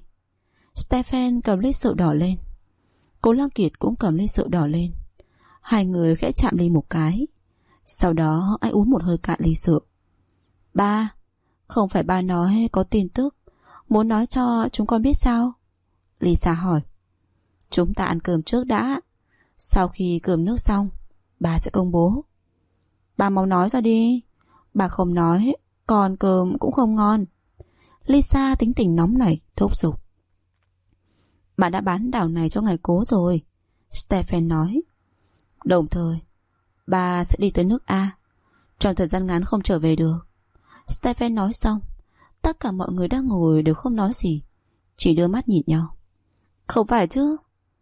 Stephen cầm ly rượu đỏ lên. Cố Lăng Kiệt cũng cầm ly rượu đỏ lên. Hai người khẽ chạm ly một cái. Sau đó anh uống một hơi cạn ly rượu. Ba, không phải ba nói có tin tức muốn nói cho chúng con biết sao? Lisa hỏi. Chúng ta ăn cơm trước đã. Sau khi cơm nước xong, bà sẽ công bố. Bà mau nói ra đi. Bà không nói, còn cơm cũng không ngon. Lisa tính tình nóng nảy, thúc giục. Bà đã bán đảo này cho ngài Cố rồi, Stephen nói. Đồng thời, bà sẽ đi tới nước A. Trong thời gian ngắn không trở về được. Stephen nói xong, tất cả mọi người đang ngồi đều không nói gì, chỉ đưa mắt nhìn nhau. Không phải chứ?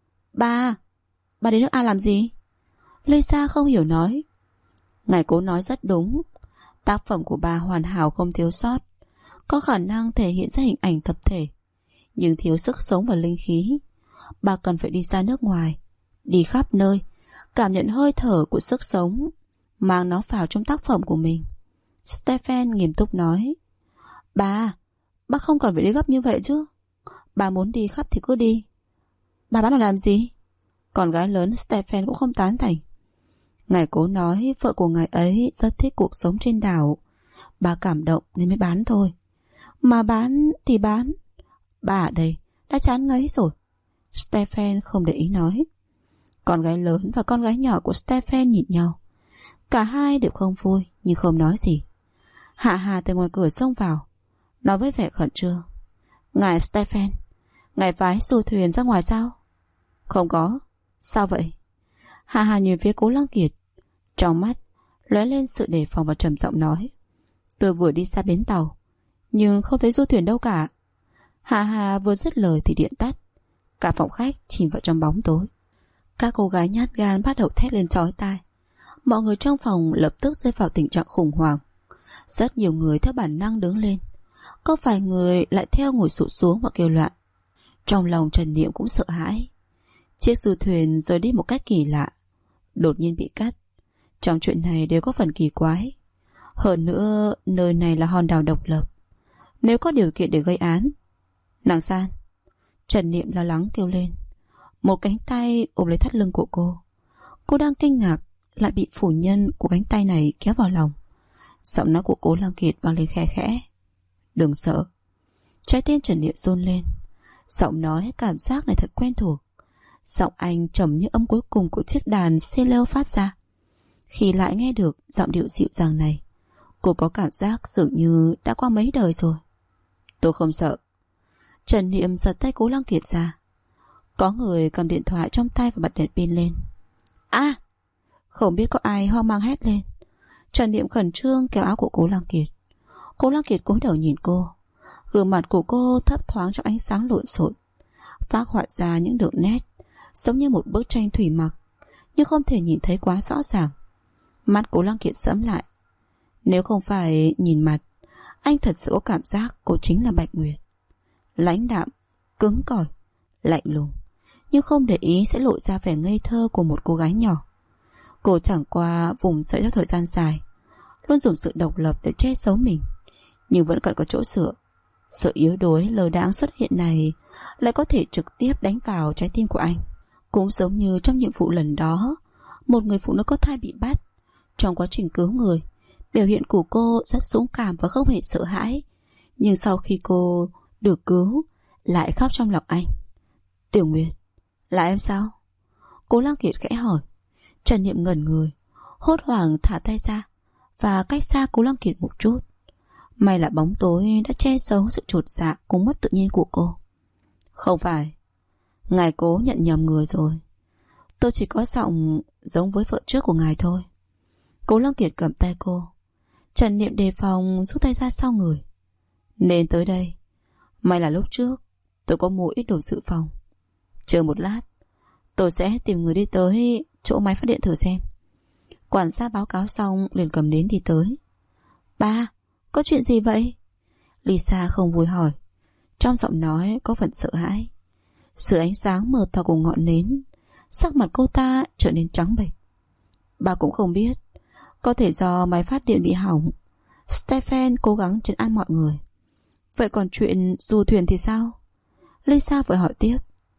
Bà đến nước A làm gì? Lisa không hiểu nói. Ngài Cố nói rất đúng. Tác phẩm của bà hoàn hảo không thiếu sót, có khả năng thể hiện ra hình ảnh tập thể, nhưng thiếu sức sống và linh khí. Bà cần phải đi ra nước ngoài, đi khắp nơi, cảm nhận hơi thở của sức sống, mang nó vào trong tác phẩm của mình. Stephen nghiêm túc nói. Bà không cần phải đi gấp như vậy chứ. Bà muốn đi khắp thì cứ đi. Bà bán nó làm gì? Con gái lớn Stephen cũng không tán thành. Ngài Cố nói vợ của ngài ấy rất thích cuộc sống trên đảo. Bà cảm động nên mới bán thôi. Mà bán thì bán. Bà ở đây đã chán ngấy rồi. Stephen không để ý nói. Con gái lớn và con gái nhỏ của Stephen nhìn nhau. Cả hai đều không vui nhưng không nói gì. Hạ Hà từ ngoài cửa xông vào, nói với vẻ khẩn trương. Ngài Stephen, ngài phái du thuyền ra ngoài sao? Không có. Sao vậy? Hạ Hà nhìn phía Cố Lăng Kiệt, trong mắt lóe lên sự đề phòng và trầm giọng nói. Tôi vừa đi xa bến tàu, nhưng không thấy du thuyền đâu cả. Hạ Hà vừa dứt lời thì điện tắt. Cả phòng khách chìm vào trong bóng tối. Các cô gái nhát gan bắt đầu thét lên chói tai. Mọi người trong phòng lập tức rơi vào tình trạng khủng hoảng. Rất nhiều người theo bản năng đứng lên, có vài người lại theo ngồi sụt xuống và kêu loạn. Trong lòng Trần Niệm cũng sợ hãi. Chiếc du thuyền rời đi một cách kỳ lạ, đột nhiên bị cắt. Trong chuyện này đều có phần kỳ quái. Hơn nữa, nơi này là hòn đảo độc lập. Nếu có điều kiện để gây án. Nàng San, Trần Niệm lo lắng kêu lên. Một cánh tay ôm lấy thắt lưng của cô. Cô đang kinh ngạc, lại bị chủ nhân của cánh tay này kéo vào lòng. Giọng nói của Cố Lăng Kiệt vang lên khe khẽ. Đừng sợ. Trái tim Trần Niệm run lên. Giọng nói cảm giác này thật quen thuộc. Giọng anh trầm như âm cuối cùng của chiếc đàn cello phát ra. Khi lại nghe được giọng điệu dịu dàng này, cô có cảm giác dường như đã qua mấy đời rồi. Tôi không sợ. Trần Niệm giật tay Cố Lăng Kiệt ra. Có người cầm điện thoại trong tay và bật đèn pin lên. À! Không biết có ai hoang mang hét lên. Trần Niệm khẩn trương kéo áo của Cố Lăng Kiệt. Cố Lăng Kiệt cúi đầu nhìn cô. Gương mặt của cô thấp thoáng trong ánh sáng lộn xộn, phác họa ra những đường nét giống như một bức tranh thủy mặc, nhưng không thể nhìn thấy quá rõ ràng. Mắt Cố Lăng Kiệt sẫm lại. Nếu không phải nhìn mặt, anh thật sự có cảm giác cô chính là Bạch Nguyệt. Lãnh đạm, cứng cỏi, lạnh lùng, nhưng không để ý sẽ lộ ra vẻ ngây thơ của một cô gái nhỏ. Cô chẳng qua vùng dậy trong thời gian dài, luôn dùng sự độc lập để che giấu mình, nhưng vẫn cần có chỗ sửa. Sự yếu đuối lờ đãng xuất hiện này lại có thể trực tiếp đánh vào trái tim của anh. Cũng giống như trong nhiệm vụ lần đó, một người phụ nữ có thai bị bắt. Trong quá trình cứu người, biểu hiện của cô rất dũng cảm và không hề sợ hãi. Nhưng sau khi cô được cứu, lại khóc trong lòng anh. Tiểu Nguyệt, là em sao? Cố Lăng Kiệt khẽ hỏi. Trần Niệm ngẩn người, hốt hoảng thả tay ra và cách xa Cố Lăng Kiệt một chút. May là bóng tối đã che giấu sự chột dạ cùng mất tự nhiên của cô. Không phải, ngài Cố nhận nhầm người rồi. Tôi chỉ có giọng giống với vợ trước của ngài thôi. Cố Lăng Kiệt cầm tay cô. Trần Niệm đề phòng rút tay ra sau người. Nên tới đây. May là lúc trước tôi có mua ít đồ dự phòng. Chờ một lát, tôi sẽ tìm người đi tới chỗ máy phát điện thử xem. Quản gia báo cáo xong liền cầm nến đi tới. Ba, có chuyện gì vậy? Lisa không vui hỏi. Trong giọng nói có phần sợ hãi. Sự ánh sáng mờ tỏ của ngọn nến, sắc mặt cô ta trở nên trắng bệch. Bà cũng không biết. Có thể do máy phát điện bị hỏng. Stephen cố gắng trấn an mọi người. Vậy còn chuyện du thuyền thì sao? Lisa vội hỏi tiếp.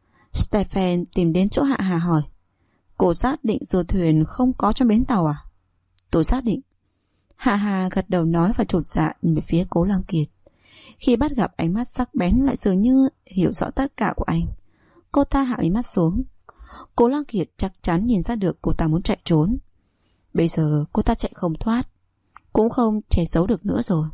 Stephen tìm đến chỗ Hạ Hà hỏi. Cô xác định du thuyền không có trong bến tàu à? Tôi xác định. Hạ Hà gật đầu nói và chột dạ nhìn về phía Cố Lăng Kiệt. Khi bắt gặp ánh mắt sắc bén lại dường như hiểu rõ tất cả của anh. Cô ta hạ ánh mắt xuống. Cố Lăng Kiệt chắc chắn nhìn ra được cô ta muốn chạy trốn. Bây giờ cô ta chạy không thoát, cũng không che giấu được nữa rồi.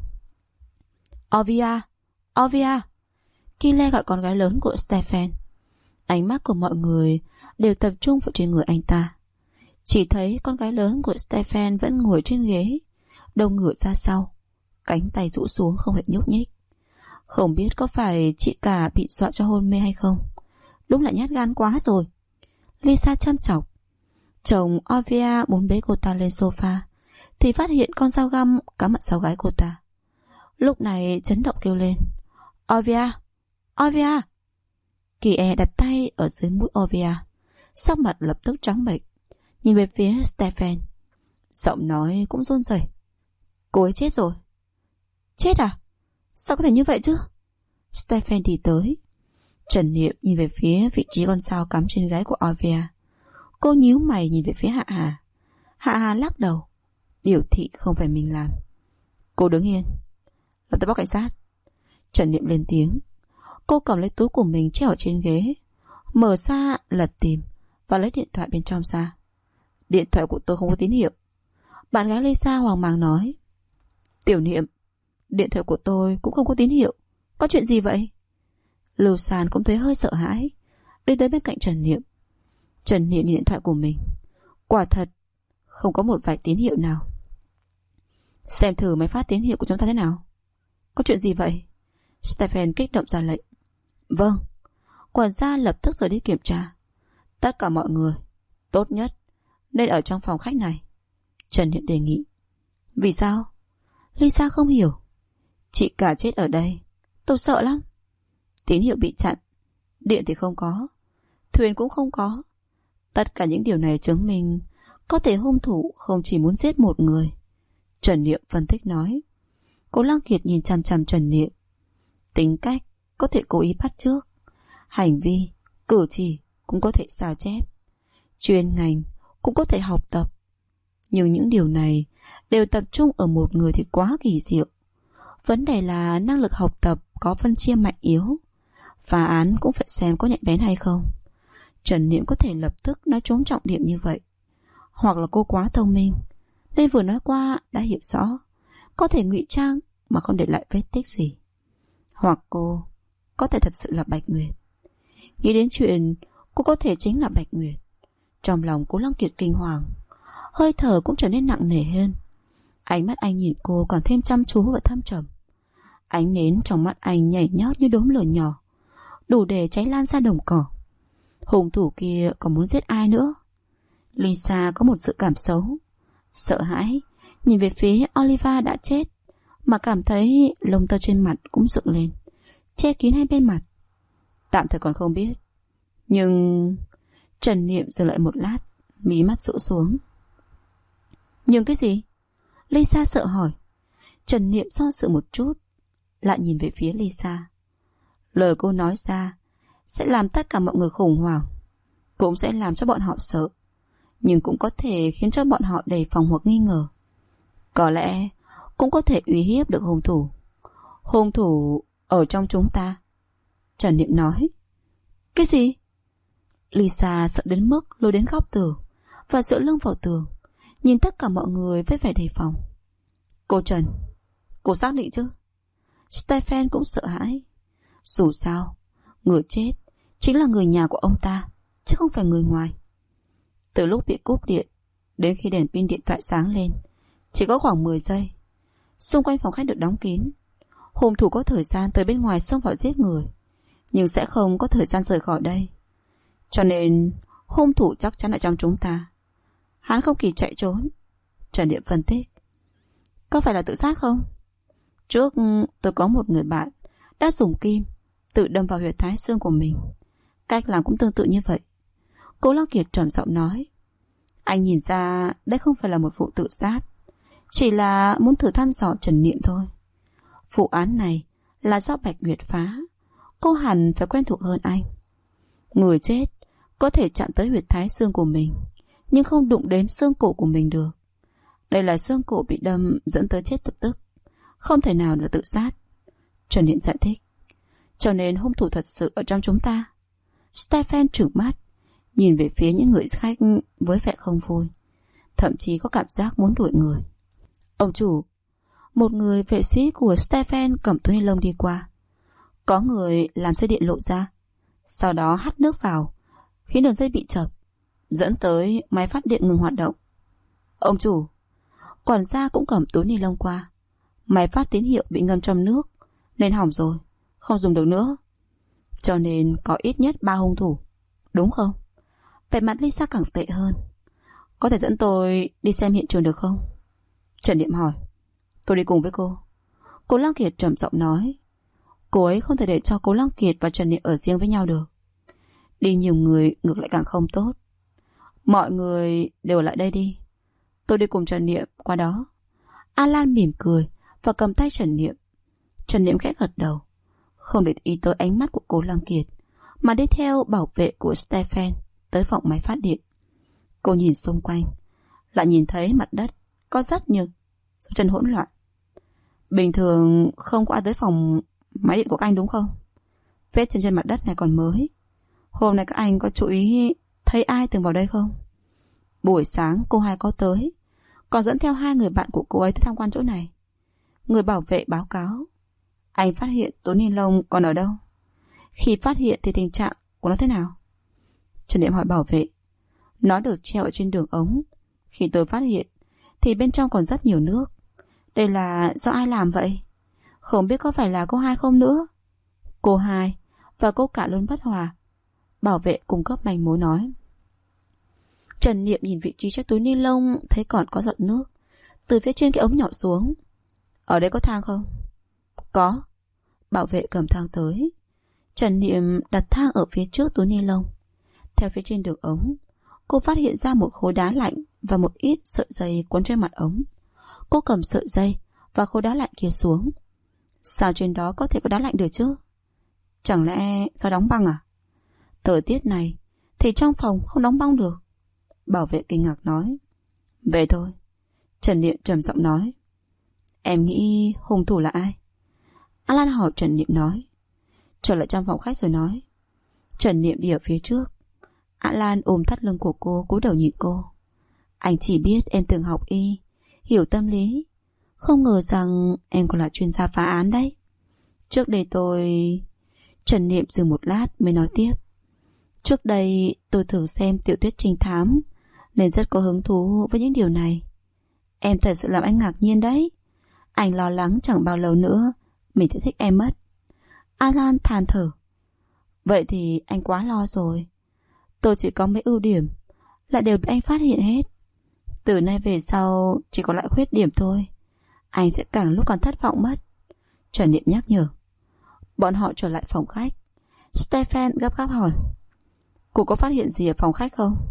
Ovia, Ovia. Kile gọi con gái lớn của Stephen. Ánh mắt của mọi người đều tập trung vào trên người anh ta. Chỉ thấy con gái lớn của Stephen vẫn ngồi trên ghế, đầu ngửa ra sau, cánh tay rũ xuống không hề nhúc nhích. Không biết có phải chị cả bị dọa cho hôn mê hay không. Đúng là nhát gan quá rồi. Lisa châm chọc. Chồng Ovia muốn bế cô ta lên sofa thì phát hiện con dao găm cắm ở sau gáy cô ta. Lúc này chấn động kêu lên. Ovia, Ovia. Kie đặt tay ở dưới mũi Ovia, sắc mặt lập tức trắng bệch, nhìn về phía Stephen. Giọng nói cũng run rẩy. Cô ấy chết rồi. Chết à? Sao có thể như vậy chứ? Stephen đi tới. Trần Niệm nhìn về phía vị trí con dao cắm trên gáy của Ovia. Cô nhíu mày nhìn về phía Hạ Hà. Hạ Hà lắc đầu, biểu thị không phải mình làm. Cô đứng yên, lập tức báo cảnh sát. Trần Niệm lên tiếng. Cô cầm lấy túi của mình treo ở trên ghế, mở ra lật tìm và lấy điện thoại bên trong ra. Điện thoại của tôi không có tín hiệu. Bạn gái Lisa hoang mang nói. Tiểu Niệm, điện thoại của tôi cũng không có tín hiệu. Có chuyện gì vậy? Lưu San cũng thấy hơi sợ hãi, đi tới bên cạnh Trần Niệm. Trần Niệm nhìn điện thoại của mình. Quả thật không có một vài tín hiệu nào. Xem thử máy phát tín hiệu của chúng ta thế nào. Có chuyện gì vậy? Stephen kích động ra lệnh. Vâng. Quản gia lập tức rời đi kiểm tra. Tất cả mọi người tốt nhất nên ở trong phòng khách này, Trần Niệm đề nghị. Vì sao? Lisa không hiểu. Chị cả chết ở đây, tôi sợ lắm. Tín hiệu bị chặn, điện thì không có, thuyền cũng không có. Tất cả những điều này chứng minh có thể hung thủ không chỉ muốn giết một người. Trần Niệm phân tích nói. Cố Lăng Kiệt nhìn chằm chằm Trần Niệm. Tính cách có thể cố ý bắt chước, hành vi, cử chỉ cũng có thể sao chép, chuyên ngành cũng có thể học tập. Nhưng những điều này đều tập trung ở một người thì quá kỳ diệu. Vấn đề là năng lực học tập có phân chia mạnh yếu, Phá án cũng phải xem có nhạy bén hay không. Trần Niệm có thể lập tức nói trúng trọng điểm như vậy, hoặc là cô quá thông minh nên vừa nói qua đã hiểu rõ, có thể ngụy trang mà không để lại vết tích gì. Hoặc cô có thể thật sự là Bạch Nguyệt. Nghĩ đến chuyện cô có thể chính là Bạch Nguyệt, trong lòng Cố Lăng Kiệt kinh hoàng, hơi thở cũng trở nên nặng nề hơn. Ánh mắt anh nhìn cô còn thêm chăm chú và thâm trầm. Ánh nến trong mắt anh nhảy nhót như đốm lửa nhỏ, đủ để cháy lan ra đồng cỏ. Hung thủ kia còn muốn giết ai nữa? Lisa có một dự cảm xấu, sợ hãi nhìn về phía Oliva đã chết, mà cảm thấy lông tơ trên mặt cũng dựng lên, che kín hai bên mặt. Tạm thời còn không biết, nhưng... Trần Niệm dừng lại một lát, mí mắt rũ xuống. Nhưng cái gì? Lisa sợ hỏi. Trần Niệm do dự một chút, lại nhìn về phía Lisa. Lời cô nói ra sẽ làm tất cả mọi người khủng hoảng, cũng sẽ làm cho bọn họ sợ, nhưng cũng có thể khiến cho bọn họ đề phòng hoặc nghi ngờ. Có lẽ cũng có thể uy hiếp được hung thủ. Hung thủ ở trong chúng ta. Trần Niệm nói. Cái gì? Lisa sợ đến mức lùi đến góc tường và dựa lưng vào tường, nhìn tất cả mọi người với vẻ đề phòng. Cô Trần, cô xác định chứ? Stephen cũng sợ hãi. Dù sao, người chết chính là người nhà của ông ta, chứ không phải người ngoài. Từ lúc bị cúp điện đến khi đèn pin điện thoại sáng lên chỉ có khoảng 10 giây. Xung quanh phòng khách được đóng kín. Hung thủ có thời gian tới bên ngoài xông vào giết người, nhưng sẽ không có thời gian rời khỏi đây. Cho nên hung thủ chắc chắn ở trong chúng ta. Hắn không kịp chạy trốn. Trần Niệm phân tích. Có phải là tự sát không? Trước tôi có một người bạn đã dùng kim tự đâm vào huyệt thái xương của mình. Cách làm cũng tương tự như vậy. Cố Lăng Kiệt trầm giọng nói. Anh nhìn ra đây không phải là một vụ tự sát, chỉ là muốn thử thăm dò Trần Niệm thôi. Vụ án này là do Bạch Nguyệt phá, cô hẳn phải quen thuộc hơn anh. Người chết có thể chạm tới huyệt thái xương của mình, nhưng không đụng đến xương cổ của mình được. Đây là xương cổ bị đâm dẫn tới chết lập tức, không thể nào là tự sát. Trần Niệm giải thích. Cho nên hung thủ thật sự ở trong chúng ta. Stephen trừng mắt, nhìn về phía những người khách với vẻ không vui, thậm chí có cảm giác muốn đuổi người. Ông chủ, một người vệ sĩ của Stephen cầm túi ni lông đi qua. Có người làm dây điện lộ ra, sau đó hắt nước vào, khiến đường dây bị chập, dẫn tới máy phát điện ngừng hoạt động. Ông chủ, quản gia cũng cầm túi ni lông qua. Máy phát tín hiệu bị ngâm trong nước nên hỏng rồi, không dùng được nữa. Cho nên có ít nhất 3 hung thủ, đúng không? Vẻ mặt Lisa càng tệ hơn. Có thể dẫn tôi đi xem hiện trường được không? Trần Niệm hỏi. Tôi đi cùng với cô. Cố Lăng Kiệt trầm giọng nói. Cô ấy không thể để cho Cố Lăng Kiệt và Trần Niệm ở riêng với nhau được. Đi nhiều người ngược lại càng không tốt. Mọi người đều ở lại đây đi. Tôi đi cùng Trần Niệm qua đó. Alan mỉm cười và cầm tay Trần Niệm. Trần Niệm khẽ gật đầu, không để ý tới ánh mắt của Cố Lăng Kiệt, mà đi theo bảo vệ của Stephen tới phòng máy phát điện. Cô nhìn xung quanh, lại nhìn thấy mặt đất có rất nhiều dấu chân hỗn loạn. Bình thường không có ai tới phòng máy điện của các anh đúng không? Vết chân trên mặt đất này còn mới. Hôm nay các anh có chú ý thấy ai từng vào đây không? Buổi sáng cô hai có tới, còn dẫn theo 2 người bạn của cô ấy tới tham quan chỗ này. Người bảo vệ báo cáo, anh phát hiện túi ni lông còn ở đâu? Khi phát hiện thì tình trạng của nó thế nào? Trần Niệm hỏi bảo vệ. Nó được treo ở trên đường ống. Khi tôi phát hiện thì bên trong còn rất nhiều nước. Đây là do ai làm vậy? Không biết có phải là cô hai không nữa. Cô hai và cô cả luôn bất hòa. Bảo vệ cung cấp manh mối nói. Trần Niệm nhìn vị trí cho túi ni lông, thấy còn có giọt nước từ phía trên cái ống nhỏ xuống. Ở đây có thang không? Có. Bảo vệ cầm thang tới. Trần Niệm đặt thang ở phía trước túi ni lông. Theo phía trên đường ống, cô phát hiện ra một khối đá lạnh và một ít sợi dây quấn trên mặt ống. Cô cầm sợi dây và khối đá lạnh kia xuống. Sao trên đó có thể có đá lạnh được chứ? Chẳng lẽ do đóng băng à? Thời tiết này thì trong phòng không đóng băng được. Bảo vệ kinh ngạc nói. Vậy thôi. Trần Niệm trầm giọng nói. Em nghĩ hung thủ là ai? Alan hỏi. Trần Niệm nói. trở lại trong phòng khách rồi nói. Trần Niệm đi ở phía trước. Á Lan ôm thắt lưng của cô, cúi đầu nhìn cô. Anh chỉ biết em từng học y, hiểu tâm lý, không ngờ rằng em còn là chuyên gia phá án đấy. Trước đây tôi... Trần Niệm dừng một lát mới nói tiếp. Trước đây tôi thường xem tiểu thuyết trinh thám nên rất có hứng thú với những điều này. Em thật sự làm anh ngạc nhiên đấy. Anh lo lắng chẳng bao lâu nữa mình sẽ thích em mất. Alan than thở. Vậy thì anh quá lo rồi. Tôi chỉ có mấy ưu điểm lại đều bị anh phát hiện hết. Từ nay về sau chỉ còn lại khuyết điểm thôi. Anh sẽ càng lúc càng thất vọng mất. Trần Niệm nhắc nhở. Bọn họ trở lại phòng khách. Stephen gấp gáp hỏi. Cô có phát hiện gì ở phòng khách không?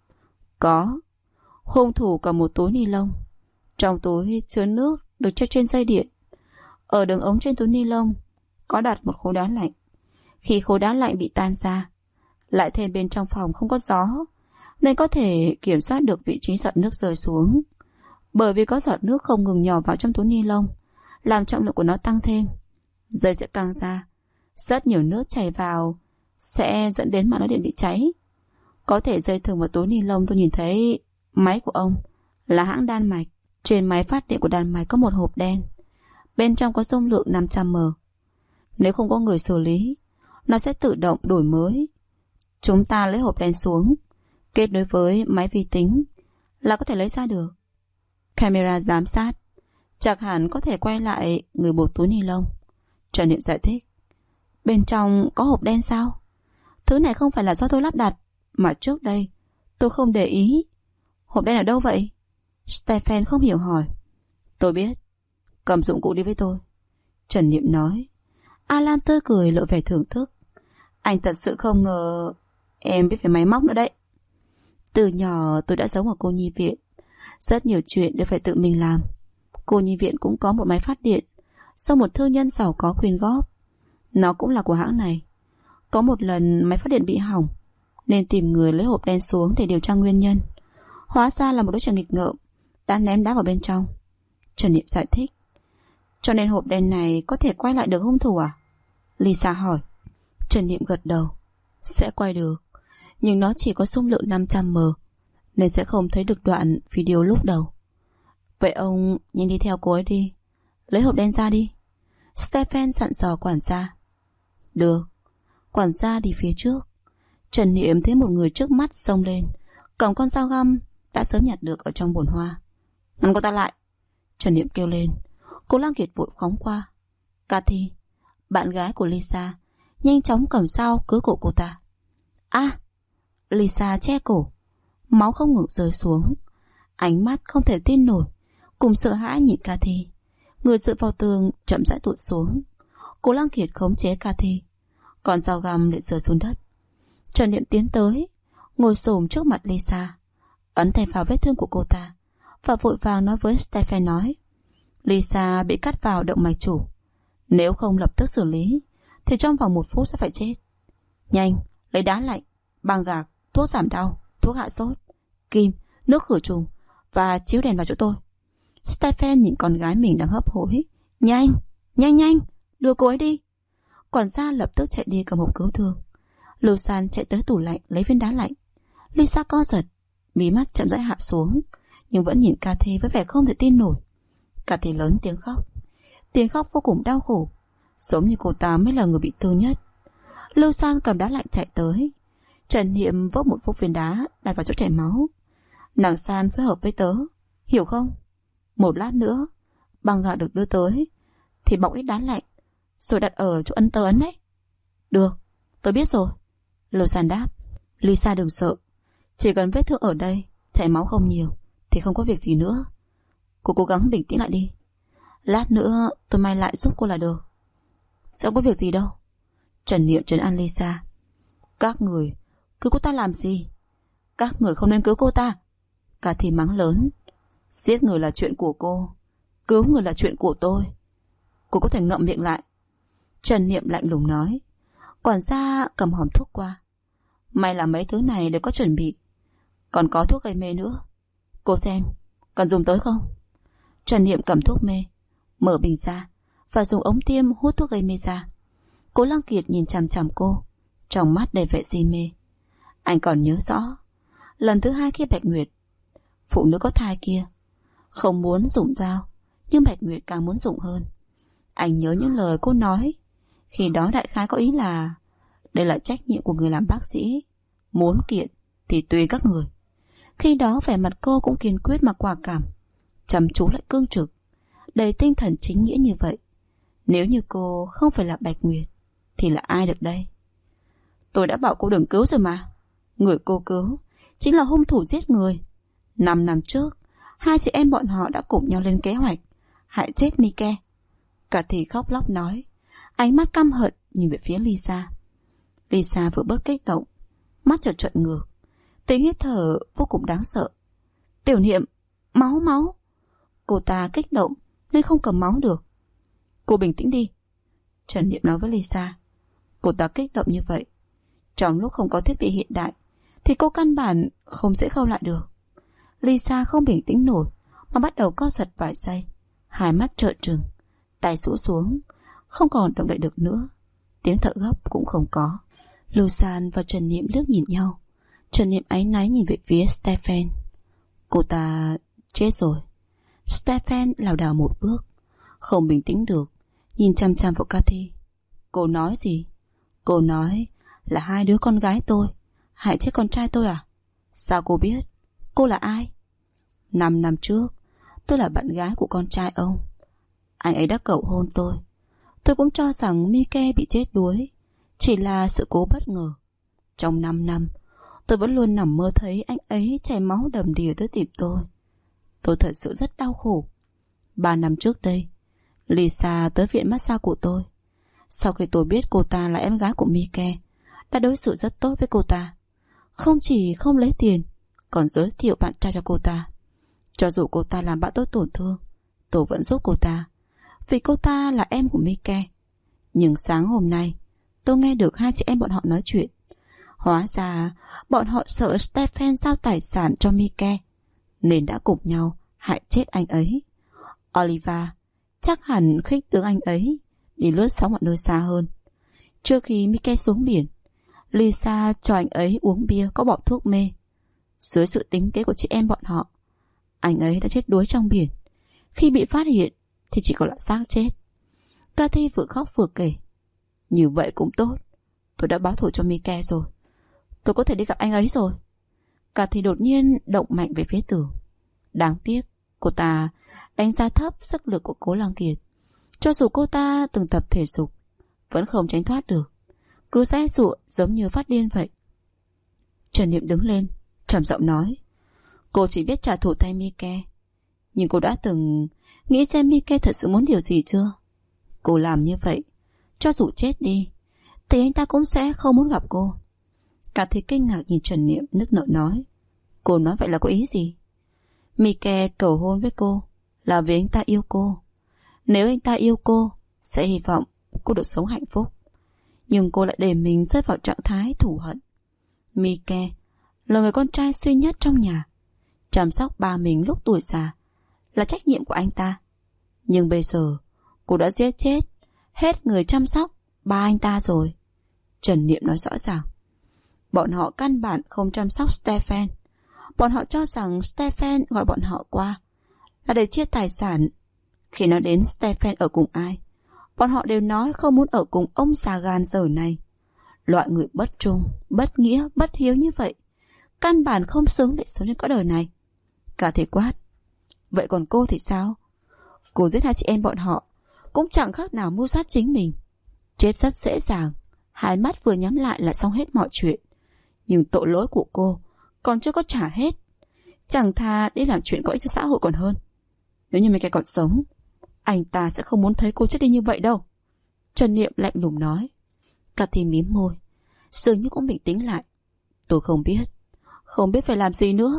Có. Hung thủ cầm một túi ni lông. Trong túi chứa nước được treo trên dây điện. Ở đường ống trên túi ni lông có đặt một khối đá lạnh. Khi khối đá lạnh bị tan ra, lại thêm bên trong phòng không có gió, nên có thể kiểm soát được vị trí giọt nước rơi xuống. Bởi vì có giọt nước không ngừng nhỏ vào trong túi ni lông, làm trọng lượng của nó tăng thêm, dây sẽ căng ra. Rất nhiều nước chảy vào sẽ dẫn đến mạng lưới điện bị cháy. Có thể dây thừng vào túi ni lông. Tôi nhìn thấy máy của ông là hãng Đan Mạch. Trên máy phát điện của Đan Mạch có một hộp đen, bên trong có dung lượng 500m. Nếu không có người xử lý, nó sẽ tự động đổi mới. Chúng ta lấy hộp đen xuống, kết nối với máy vi tính là có thể lấy ra được. Camera giám sát chắc hẳn có thể quay lại người buộc túi ni lông. Trần Niệm giải thích. Bên trong có hộp đen sao? Thứ này không phải là do tôi lắp đặt, mà trước đây tôi không để ý. Hộp đen ở đâu vậy? Stephen không hiểu hỏi. Tôi biết. Cầm dụng cụ đi với tôi, Trần Niệm nói. Alan tươi cười lộ vẻ thưởng thức. Anh thật sự không ngờ em biết về máy móc nữa đấy. Từ nhỏ tôi đã sống ở cô nhi viện. Rất nhiều chuyện đều phải tự mình làm. Cô nhi viện cũng có một máy phát điện do một thương nhân giàu có quyên góp. Nó cũng là của hãng này. Có một lần máy phát điện bị hỏng, nên tìm người lấy hộp đen xuống để điều tra nguyên nhân. Hóa ra là một đứa trẻ nghịch ngợm đã ném đá vào bên trong. Trần Niệm giải thích. Cho nên hộp đen này có thể quay lại được hung thủ à? Lisa hỏi. Trần Niệm gật đầu. Sẽ quay được, nhưng nó chỉ có dung lượng 500m, nên sẽ không thấy được đoạn video lúc đầu. Vậy ông nhanh đi theo cô ấy đi, lấy hộp đen ra đi, Stephen dặn dò quản gia. Được. Quản gia đi phía trước. Trần Niệm thấy một người trước mắt xông lên, cầm con dao găm đã sớm nhặt được ở trong bồn hoa. Ngăn cô ta lại, Trần Niệm kêu lên. Cô Lang Kiệt vội phóng qua. Cathy, bạn gái của Lisa, nhanh chóng cầm dao cứa cổ cô ta. À! Lisa che cổ, máu không ngừng rơi xuống. Ánh mắt không thể tin nổi, cùng sợ hãi nhìn Cathy. Người dựa vào tường chậm rãi tụt xuống. Cô Lang Kiệt khống chế Cathy, còn dao găm lại rơi xuống đất. Trần Niệm tiến tới, ngồi xổm trước mặt Lisa, ấn tay vào vết thương của cô ta, và vội vàng nói với Stephen nói. Lisa bị cắt vào động mạch chủ. Nếu không lập tức xử lý thì trong vòng 1 phút sẽ phải chết. Nhanh, lấy đá lạnh, băng gạc, thuốc giảm đau, thuốc hạ sốt, kim, nước khử trùng và chiếu đèn vào chỗ tôi. Stephen nhìn con gái mình đang hấp hối. Nhanh, nhanh nhanh, đưa cô ấy đi. Quản gia lập tức chạy đi cầm hộp cứu thương. Lưu San chạy tới tủ lạnh lấy viên đá lạnh. Lisa co giật, mí mắt chậm rãi hạ xuống, nhưng vẫn nhìn Cathy với vẻ không thể tin nổi. Cathy lớn tiếng khóc. Tiếng khóc vô cùng đau khổ, giống như cô ta mới là người bị thương nhất. Lưu San cầm đá lạnh chạy tới. Trần Niệm vốc một viên đá đặt vào chỗ chảy máu. Nàng San phối hợp với tớ, hiểu không? Một lát nữa băng gạc được đưa tới thì bọc ít đá lạnh rồi đặt ở chỗ ấn tớ ấn đấy. Được, tớ biết rồi, Lưu San đáp. Lisa đừng sợ, chỉ cần vết thương ở đây chảy máu không nhiều thì không có việc gì nữa. Cô cố gắng bình tĩnh lại đi. Lát nữa tôi may lại giúp cô là được. Sẽ không có việc gì đâu, Trần Niệm trấn an Lisa. Các người cứu cô ta làm gì? Các người không nên cứu cô ta, Cathy mắng lớn. Giết người là chuyện của cô, cứu người là chuyện của tôi. Cô có thể ngậm miệng lại, Trần Niệm lạnh lùng nói. Quản gia cầm hòm thuốc qua. May là mấy thứ này đều có chuẩn bị. Còn có thuốc gây mê nữa. Cô xem, cần dùng tới không? Trần Niệm cầm thuốc mê, mở bình ra và dùng ống tiêm hút thuốc gây mê ra. Cố Lăng Kiệt nhìn chằm chằm cô, trong mắt đầy vẻ si mê. Anh còn nhớ rõ lần thứ 2 khi Bạch Nguyệt, phụ nữ có thai kia, không muốn dùng dao, nhưng Bạch Nguyệt càng muốn dùng hơn. Anh nhớ những lời cô nói. Khi đó đại khái có ý là đây là trách nhiệm của người làm bác sĩ, muốn kiện thì tùy các người. Khi đó vẻ mặt cô cũng kiên quyết mà quả cảm, chăm chú lại cương trực, đầy tinh thần chính nghĩa như vậy. Nếu như cô không phải là Bạch Nguyệt thì là ai được đây? Tôi đã bảo cô đừng cứu rồi mà. Người cô cứu chính là hung thủ giết người. 5 năm trước, hai chị em bọn họ đã cùng nhau lên kế hoạch hại chết Mike. Cả thì khóc lóc nói, ánh mắt căm hận nhìn về phía Lisa. Lisa vừa bớt kích động, mắt chợt trợn ngược, tiếng hít thở vô cùng đáng sợ. Tiểu Niệm, máu máu. Cô ta kích động nên không cầm máu được. Cô bình tĩnh đi, Trần Niệm nói với Lisa. Cô ta kích động như vậy, trong lúc không có thiết bị hiện đại thì cô căn bản không dễ khâu lại được. Lisa không bình tĩnh nổi mà bắt đầu co giật vài giây, hai mắt trợn trừng, tay rũ xuống, không còn động đậy được nữa. Tiếng thở gấp cũng không có. Lusan và Trần Niệm liếc nhìn nhau. Trần Niệm áy náy nhìn về phía Stephen. Cô ta chết rồi. Stephen lảo đảo một bước, không bình tĩnh được, nhìn chăm chăm vào Cathy. Cô nói gì? Cô nói là hai đứa con gái tôi hại chết con trai tôi à? Sao cô biết? Cô là ai? 5 năm trước, tôi là bạn gái của con trai ông. Anh ấy đã cầu hôn tôi. Tôi cũng cho rằng Mike bị chết đuối chỉ là sự cố bất ngờ. Trong 5 năm, tôi vẫn luôn nằm mơ thấy anh ấy chảy máu đầm đìa tới tìm tôi. Tôi thật sự rất đau khổ. 3 năm trước đây, Lisa tới viện massage của tôi. Sau khi tôi biết cô ta là em gái của Mike, đã đối xử rất tốt với cô ta. Không chỉ không lấy tiền, còn giới thiệu bạn trai cho cô ta. Cho dù cô ta làm bạn tôi tổn thương, tôi vẫn giúp cô ta, vì cô ta là em của Mike. Nhưng sáng hôm nay, tôi nghe được hai chị em bọn họ nói chuyện. Hóa ra bọn họ sợ Stephen giao tài sản cho Mike, nên đã cùng nhau hại chết anh ấy. Oliva chắc hẳn khích tướng anh ấy đi lướt sóng ở nơi xa hơn. Trước khi Mike xuống biển, Lisa cho anh ấy uống bia có bỏ thuốc mê. Dưới sự tính kế của chị em bọn họ, anh ấy đã chết đuối trong biển. Khi bị phát hiện thì chỉ còn là xác chết. Cathy vừa khóc vừa kể. Như vậy cũng tốt, tôi đã báo thù cho Mike rồi. Tôi có thể đi gặp anh ấy rồi. Cathy đột nhiên động mạnh về phía tường. Đáng tiếc, cô ta đánh giá thấp sức lực của Cố Lăng Kiệt. Cho dù cô ta từng tập thể dục, vẫn không tránh thoát được, cứ giãy giụa giống như phát điên vậy. Trần Niệm đứng lên, trầm giọng nói, cô chỉ biết trả thù thay Mike, nhưng cô đã từng nghĩ xem Mike thật sự muốn điều gì chưa? Cô làm như vậy, cho dù chết đi thì anh ta cũng sẽ không muốn gặp cô. Cả thì kinh ngạc nhìn Trần Niệm, nức nở nói, cô nói vậy là có ý gì? Mike cầu hôn với cô là vì anh ta yêu cô. Nếu anh ta yêu cô, sẽ hy vọng cô được sống hạnh phúc. Nhưng cô lại để mình rơi vào trạng thái thù hận. Mike là người con trai duy nhất trong nhà. Chăm sóc ba mình lúc tuổi già là trách nhiệm của anh ta. Nhưng bây giờ cô đã giết chết hết người chăm sóc ba anh ta rồi. Trần Niệm nói rõ ràng. Bọn họ căn bản không chăm sóc Stephen. Bọn họ cho rằng Stephen gọi bọn họ qua là để chia tài sản. Khi nói đến Stephen ở cùng ai, bọn họ đều nói không muốn ở cùng ông già gan dở này. Loại người bất trung, bất nghĩa, bất hiếu như vậy, căn bản không xứng để sống trên cõi đời này. Cả thể quát. Vậy còn cô thì sao? Cô giết hai chị em bọn họ cũng chẳng khác nào mưu sát chính mình. Chết rất dễ dàng, hai mắt vừa nhắm lại là xong hết mọi chuyện. Nhưng tội lỗi của cô còn chưa có trả hết. Chẳng thà đi làm chuyện có ích cho xã hội còn hơn. Nếu như mấy cái còn sống, anh ta sẽ không muốn thấy cô chết đi như vậy đâu. Trần Niệm lạnh lùng nói. Cathy mím môi, dường như cũng bình tĩnh lại. Tôi không biết phải làm gì nữa.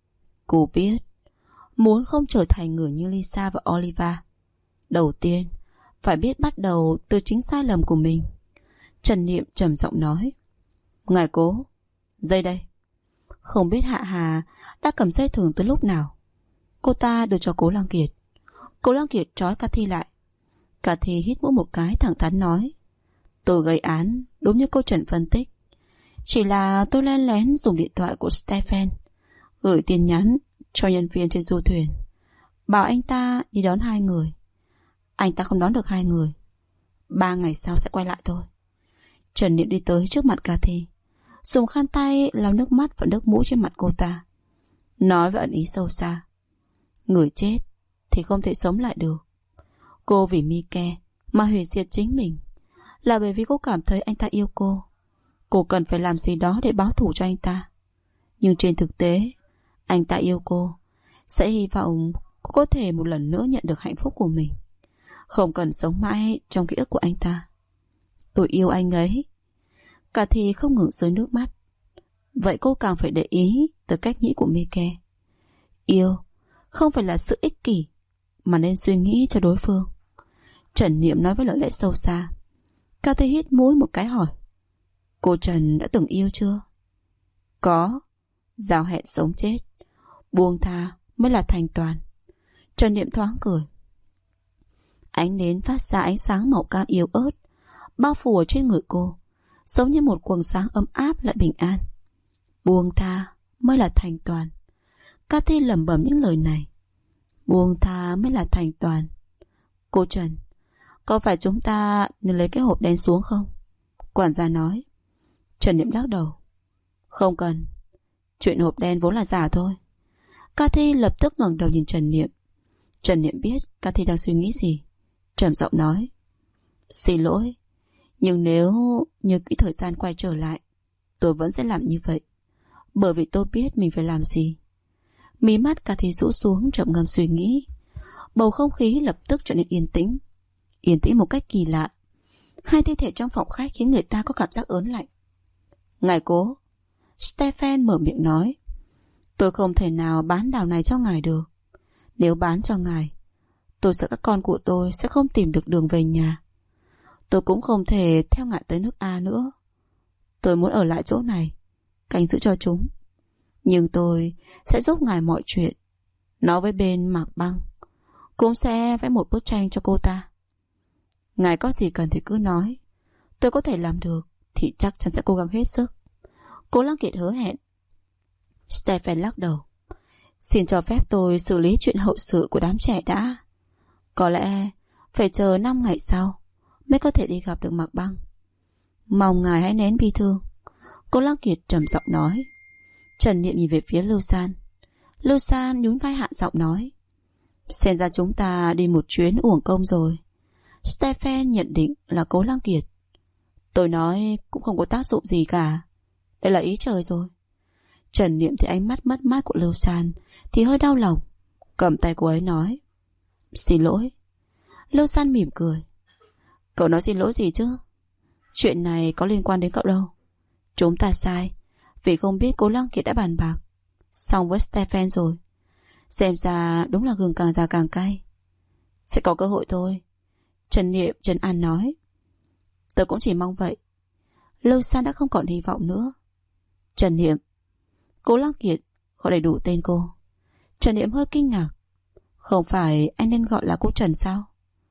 Cô biết, muốn không trở thành người như Lisa và Oliva, đầu tiên phải biết bắt đầu từ chính sai lầm của mình. Trần Niệm trầm giọng nói. Ngài Cố, dây đây. Không biết Hạ Hà đã cầm dây thừng từ lúc nào. Cô ta đưa cho Cố Lăng Kiệt. Cố Lăng Kiệt trói Cathy lại. Cathy hít mũi một cái thẳng thắn nói. Tôi gây án đúng như cô Trần phân tích. Chỉ là tôi lén lén dùng điện thoại của Stephen gửi tin nhắn cho nhân viên trên du thuyền, bảo anh ta đi đón 2 người. Anh ta không đón được 2 người. 3 ngày sau sẽ quay lại thôi. Trần Niệm đi tới trước mặt Cathy, dùng khăn tay lau nước mắt và nước mũi trên mặt cô ta, nói với ẩn ý sâu xa: người chết thì không thể sống lại được. Cô vì Mike mà hủy diệt chính mình là bởi vì cô cảm thấy anh ta yêu cô. Cô cần phải làm gì đó để báo thù cho anh ta. Nhưng trên thực tế, anh ta yêu cô, sẽ hy vọng cô có thể một lần nữa nhận được hạnh phúc của mình, không cần sống mãi trong ký ức của anh ta. Tôi yêu anh ấy. Cathy không ngừng rơi nước mắt. Vậy cô càng phải để ý tới cách nghĩ của Mike. Yêu không phải là sự ích kỷ, mà nên suy nghĩ cho đối phương. Trần Niệm nói với lời lẽ sâu xa. Cathy hít mũi một cái hỏi: cô Trần đã từng yêu chưa? Có. Giao hẹn sống chết, buông tha mới là thành toàn. Trần Niệm thoáng cười. Ánh nến phát ra ánh sáng màu cam yếu ớt, bao phủ ở trên người cô, giống như một quầng sáng ấm áp lại bình an. Buông tha mới là thành toàn. Cathy lẩm bẩm những lời này. Buông tha mới là thành toàn. Cô Trần, có phải chúng ta nên lấy cái hộp đen xuống không? Quản gia nói. Trần Niệm lắc đầu. Không cần. Chuyện hộp đen vốn là giả thôi. Cathy lập tức ngẩng đầu nhìn Trần Niệm. Trần Niệm biết Cathy đang suy nghĩ gì, trầm giọng nói: xin lỗi, nhưng nếu như quỹ thời gian quay trở lại, tôi vẫn sẽ làm như vậy, bởi vì tôi biết mình phải làm gì. Mí mắt Cathy rũ xuống, trầm ngâm suy nghĩ. Bầu không khí lập tức trở nên yên tĩnh. Yên tĩnh một cách kỳ lạ. 2 thi thể trong phòng khách khiến người ta có cảm giác ớn lạnh. Ngài cố, Stephen mở miệng nói, tôi không thể nào bán đảo này cho ngài được. Nếu bán cho ngài, tôi sợ các con của tôi sẽ không tìm được đường về nhà. Tôi cũng không thể theo ngài tới nước A nữa. Tôi muốn ở lại chỗ này, canh giữ cho chúng. Nhưng tôi sẽ giúp ngài mọi chuyện. Nói với bên Mạc Băng, cũng sẽ vẽ một bức tranh cho cô ta. Ngài có gì cần thì cứ nói. Tôi có thể làm được thì chắc chắn sẽ cố gắng hết sức. Cố Lăng Kiệt hứa hẹn. Stephen lắc đầu. Xin cho phép tôi xử lý chuyện hậu sự của đám trẻ đã. Có lẽ phải chờ 5 ngày sau mới có thể đi gặp được Mạc Băng. Mong ngài hãy nén bi thương. Cố Lăng Kiệt trầm giọng nói. Trần Niệm nhìn về phía Lưu San. Lưu San nhún vai hạ giọng nói. Xem ra chúng ta đi một chuyến uổng công rồi. Stephen nhận định là Cố Lăng Kiệt. Tôi nói cũng không có tác dụng gì cả. Đây là ý trời rồi. Trần Niệm thì ánh mắt mất mát của Lưu San thì hơi đau lòng, cầm tay cô ấy nói. Xin lỗi. Lưu San mỉm cười. Cậu nói xin lỗi gì chứ? Chuyện này có liên quan đến cậu đâu. Chúng ta sai vì không biết Cố Lăng Kiệt đã bàn bạc xong với Stephen rồi. Xem ra đúng là gừng càng già càng cay. Sẽ có cơ hội thôi. Trần Niệm trấn an nói. Tôi cũng chỉ mong vậy. Lưu San đã không còn hy vọng nữa. Trần Niệm. Cố Lăng Kiệt gọi đầy đủ tên cô. Trần Niệm hơi kinh ngạc. Không phải anh nên gọi là cô Trần sao?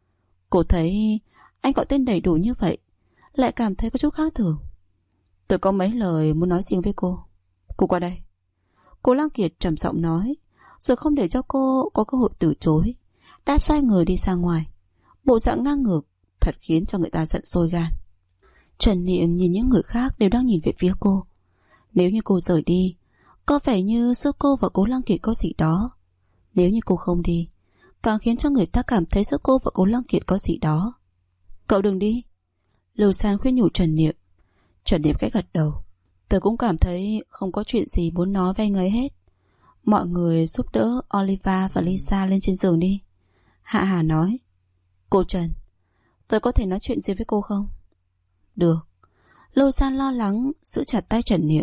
Cô thấy anh gọi tên đầy đủ như vậy lại cảm thấy có chút khác thường. Tôi có mấy lời muốn nói riêng với cô. Cô qua đây. Cố Lăng Kiệt trầm giọng nói, rồi không để cho cô có cơ hội từ chối, đã xoay người đi ra ngoài. Bộ dạng ngang ngược thật khiến cho người ta giận sôi gan. Trần Niệm nhìn những người khác đều đang nhìn về phía cô. Nếu như cô rời đi, có vẻ như giữa cô và Cố Lăng Kiệt có gì đó. Nếu như cô không đi, càng khiến cho người ta cảm thấy giữa cô và Cố Lăng Kiệt có gì đó. Cậu đừng đi. Lưu San khuyên nhủ Trần Niệm. Trần Niệm khẽ gật đầu. Tôi cũng cảm thấy không có chuyện gì muốn nói với anh ấy hết. Mọi người giúp đỡ Oliva và Lisa lên trên giường đi. Hạ Hà nói. Cô Trần, tôi có thể nói chuyện gì với cô không? Được. Lưu San lo lắng giữ chặt tay Trần Niệm.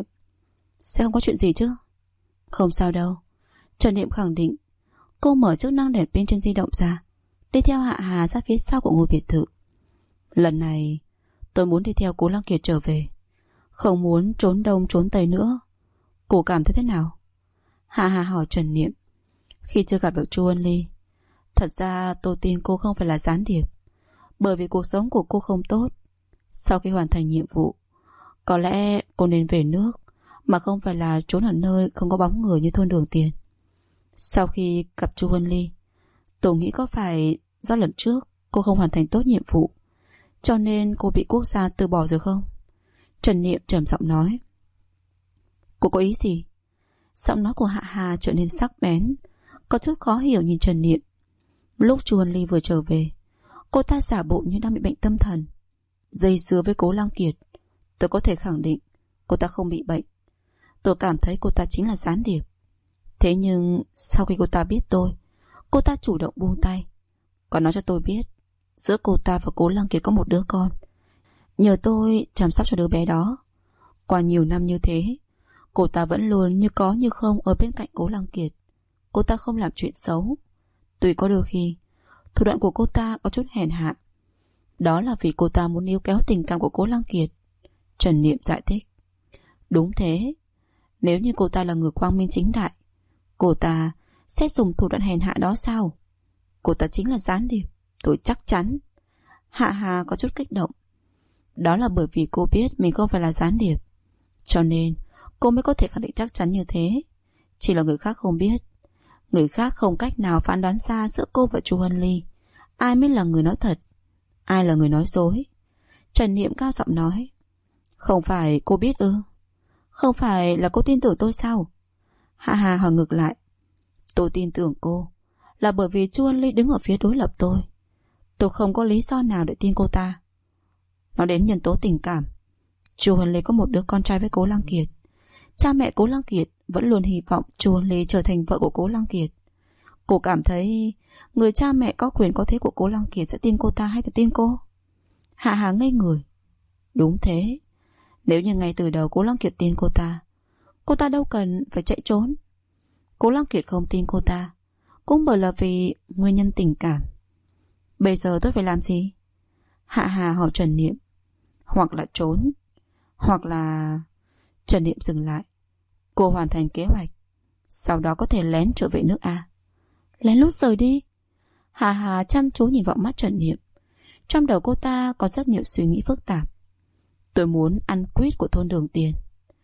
Sẽ không có chuyện gì chứ? Không sao đâu. Trần Niệm khẳng định. Cô mở chức năng đèn pin trên di động ra, đi theo Hạ Hà ra phía sau của ngôi biệt thự. Lần này tôi muốn đi theo Cố Lăng Kiệt trở về, không muốn trốn đông trốn tây nữa. Cô cảm thấy thế nào? Hạ Hà hỏi Trần Niệm. Khi chưa gặp được Chu Ân Ly, thật ra tôi tin cô không phải là gián điệp, bởi vì cuộc sống của cô không tốt. Sau khi hoàn thành nhiệm vụ, có lẽ cô nên về nước, mà không phải là trốn ở nơi không có bóng người như thôn Đường Tiền. Sau khi gặp Chu Huân Ly, tôi nghĩ có phải do lần trước cô không hoàn thành tốt nhiệm vụ, cho nên cô bị quốc gia từ bỏ rồi không? Trần Niệm trầm giọng nói. Cô có ý gì? Giọng nói của Hạ Hà trở nên sắc bén, có chút khó hiểu nhìn Trần Niệm. Lúc Chu Huân Ly vừa trở về, cô ta giả bộ như đang bị bệnh tâm thần, dây dưa với Cố Lăng Kiệt. Tôi có thể khẳng định cô ta không bị bệnh. Tôi cảm thấy cô ta chính là gián điệp. Thế nhưng sau khi cô ta biết tôi, cô ta chủ động buông tay, còn nói cho tôi biết giữa cô ta và Cố Lăng Kiệt có một đứa con, nhờ tôi chăm sóc cho đứa bé đó. Qua nhiều năm như thế, cô ta vẫn luôn như có như không ở bên cạnh Cố Lăng Kiệt. Cô ta không làm chuyện xấu. Tuy có đôi khi thủ đoạn của cô ta có chút hèn hạ, đó là vì cô ta muốn níu kéo tình cảm của Cố Lăng Kiệt. Trần Niệm giải thích. Đúng thế. Nếu như cô ta là người quang minh chính đại, cô ta sẽ dùng thủ đoạn hèn hạ đó sao? Cô ta chính là gián điệp, tôi chắc chắn. Hạ Hà có chút kích động. Đó là bởi vì cô biết mình không phải là gián điệp, cho nên cô mới có thể khẳng định chắc chắn như thế. Chỉ là người khác không biết. Người khác không cách nào phán đoán ra giữa cô và Chu Huân Ly ai mới là người nói thật, ai là người nói dối. Trần Niệm cao giọng nói. Không phải cô biết ư? Không phải là cô tin tưởng tôi sao? Hạ Hà hỏi ngược lại. Tôi tin tưởng cô là bởi vì Chu Huân Ly đứng ở phía đối lập tôi. Tôi không có lý do nào để tin cô ta. Nói đến nhân tố tình cảm, Chu Huân Ly có một đứa con trai với Cố Lăng Kiệt. Cha mẹ Cố Lăng Kiệt vẫn luôn hy vọng Chu Huân Ly trở thành vợ của Cố Lăng Kiệt. Cô cảm thấy người cha mẹ có quyền có thế của Cố Lăng Kiệt sẽ tin cô ta hay là tin cô? Hạ Hà ngây người. Đúng thế. Nếu như ngay từ đầu Cố Lăng Kiệt tin cô ta đâu cần phải chạy trốn. Cố Lăng Kiệt không tin cô ta cũng bởi là vì nguyên nhân tình cảm. Bây giờ tôi phải làm gì? Hạ Hà hỏi Trần Niệm. Hoặc là trốn, hoặc là... Trần Niệm dừng lại. Cô hoàn thành kế hoạch, sau đó có thể lén trở về nước A. Lén lút rời đi? Hạ Hà chăm chú nhìn vào mắt Trần Niệm. Trong đầu cô ta có rất nhiều suy nghĩ phức tạp. Tôi muốn ăn quýt của thôn Đường Tiền.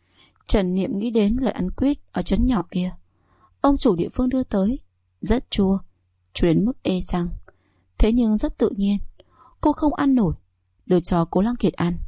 Trần Niệm nghĩ đến lời ăn quýt ở trấn nhỏ kia. Ông chủ địa phương đưa tới, rất chua, chua đến mức ê răng. Thế nhưng rất tự nhiên, cô không ăn nổi, đưa cho Cố Lăng Kiệt ăn.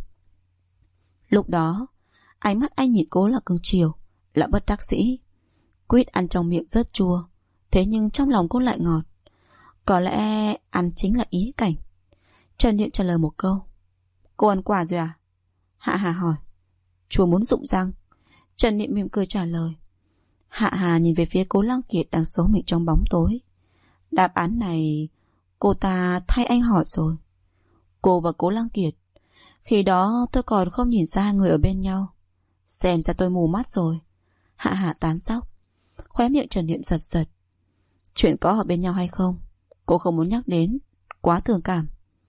Lúc đó ánh mắt anh nhìn cô là cưng chiều, là bất đắc dĩ. Quýt ăn trong miệng rất chua, thế nhưng trong lòng cô lại ngọt. Có lẽ ăn chính là ý cảnh. Trần Niệm trả lời một câu. Cô ăn quả rồi à? Hạ Hà hỏi. Chua muốn rụng răng. Trần Niệm mỉm cười trả lời. Hạ Hà nhìn về phía Cố Lăng Kiệt đang giấu mình trong bóng tối. Đáp án này cô ta thay anh hỏi rồi. Cô và Cố Lăng Kiệt, khi đó tôi còn không nhìn ra hai người ở bên nhau. Xem ra tôi mù mắt rồi. Hạ Hà tán dóc. Khóe miệng Trần Niệm giật giật. Chuyện có ở bên nhau hay không cô không muốn nhắc đến, quá thương cảm.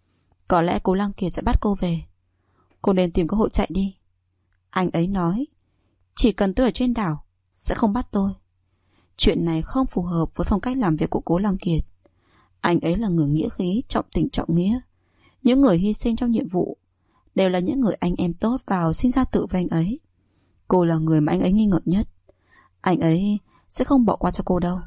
Có lẽ Cố Lăng Kiệt sẽ bắt cô về. Cô nên tìm cơ hội chạy đi. Anh ấy nói chỉ cần tôi ở trên đảo sẽ không bắt tôi. Chuyện này không phù hợp với phong cách làm việc của Cố Lăng Kiệt. Anh ấy là người nghĩa khí, trọng tình trọng nghĩa. Những người hy sinh trong nhiệm vụ đều là những người anh em tốt vào sinh ra tự với anh ấy. Cô là người mà anh ấy nghi ngờ nhất. Anh ấy sẽ không bỏ qua cho cô đâu.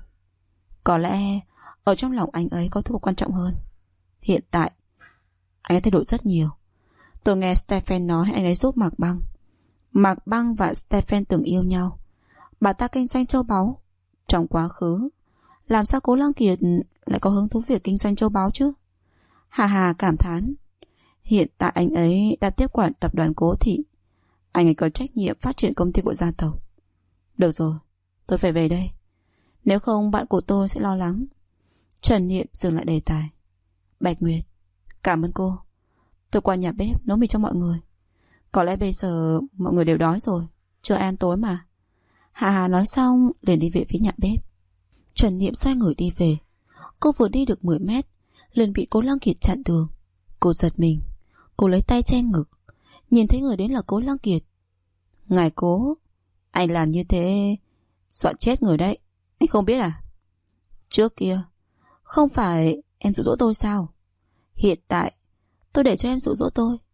Có lẽ ở trong lòng anh ấy có thứ quan trọng hơn. Hiện tại anh ấy thay đổi rất nhiều. Tôi nghe Stephen nói anh ấy giúp Mạc Băng. Mạc Băng và Stephen từng yêu nhau. Bà ta kinh doanh châu báu. Trong quá khứ, làm sao Cố Lăng Kiệt lại có hứng thú việc kinh doanh châu báu chứ? Hà Hà cảm thán. Hiện tại anh ấy đã tiếp quản tập đoàn Cố Thị. Anh ấy có trách nhiệm phát triển công ty của gia tộc. Được rồi, tôi phải về đây. Nếu không bạn của tôi sẽ lo lắng. Trần Niệm dừng lại đề tài. Bạch Nguyệt, cảm ơn cô. Tôi qua nhà bếp nấu mì cho mọi người. Có lẽ bây giờ mọi người đều đói rồi, chưa ăn tối mà. Hà Hà nói xong liền đi về phía nhà bếp. Trần Niệm xoay người đi về. Cô vừa đi được 10 mét liền bị Cố Lăng Kiệt chặn đường. Cô giật mình. Cô lấy tay che ngực. Nhìn thấy người đến là Cố Lăng Kiệt. Ngài Cố, anh làm như thế dọa chết người đấy. Anh không biết à? Trước kia không phải em dụ dỗ tôi sao? Hiện tại tôi để cho em dụ dỗ tôi.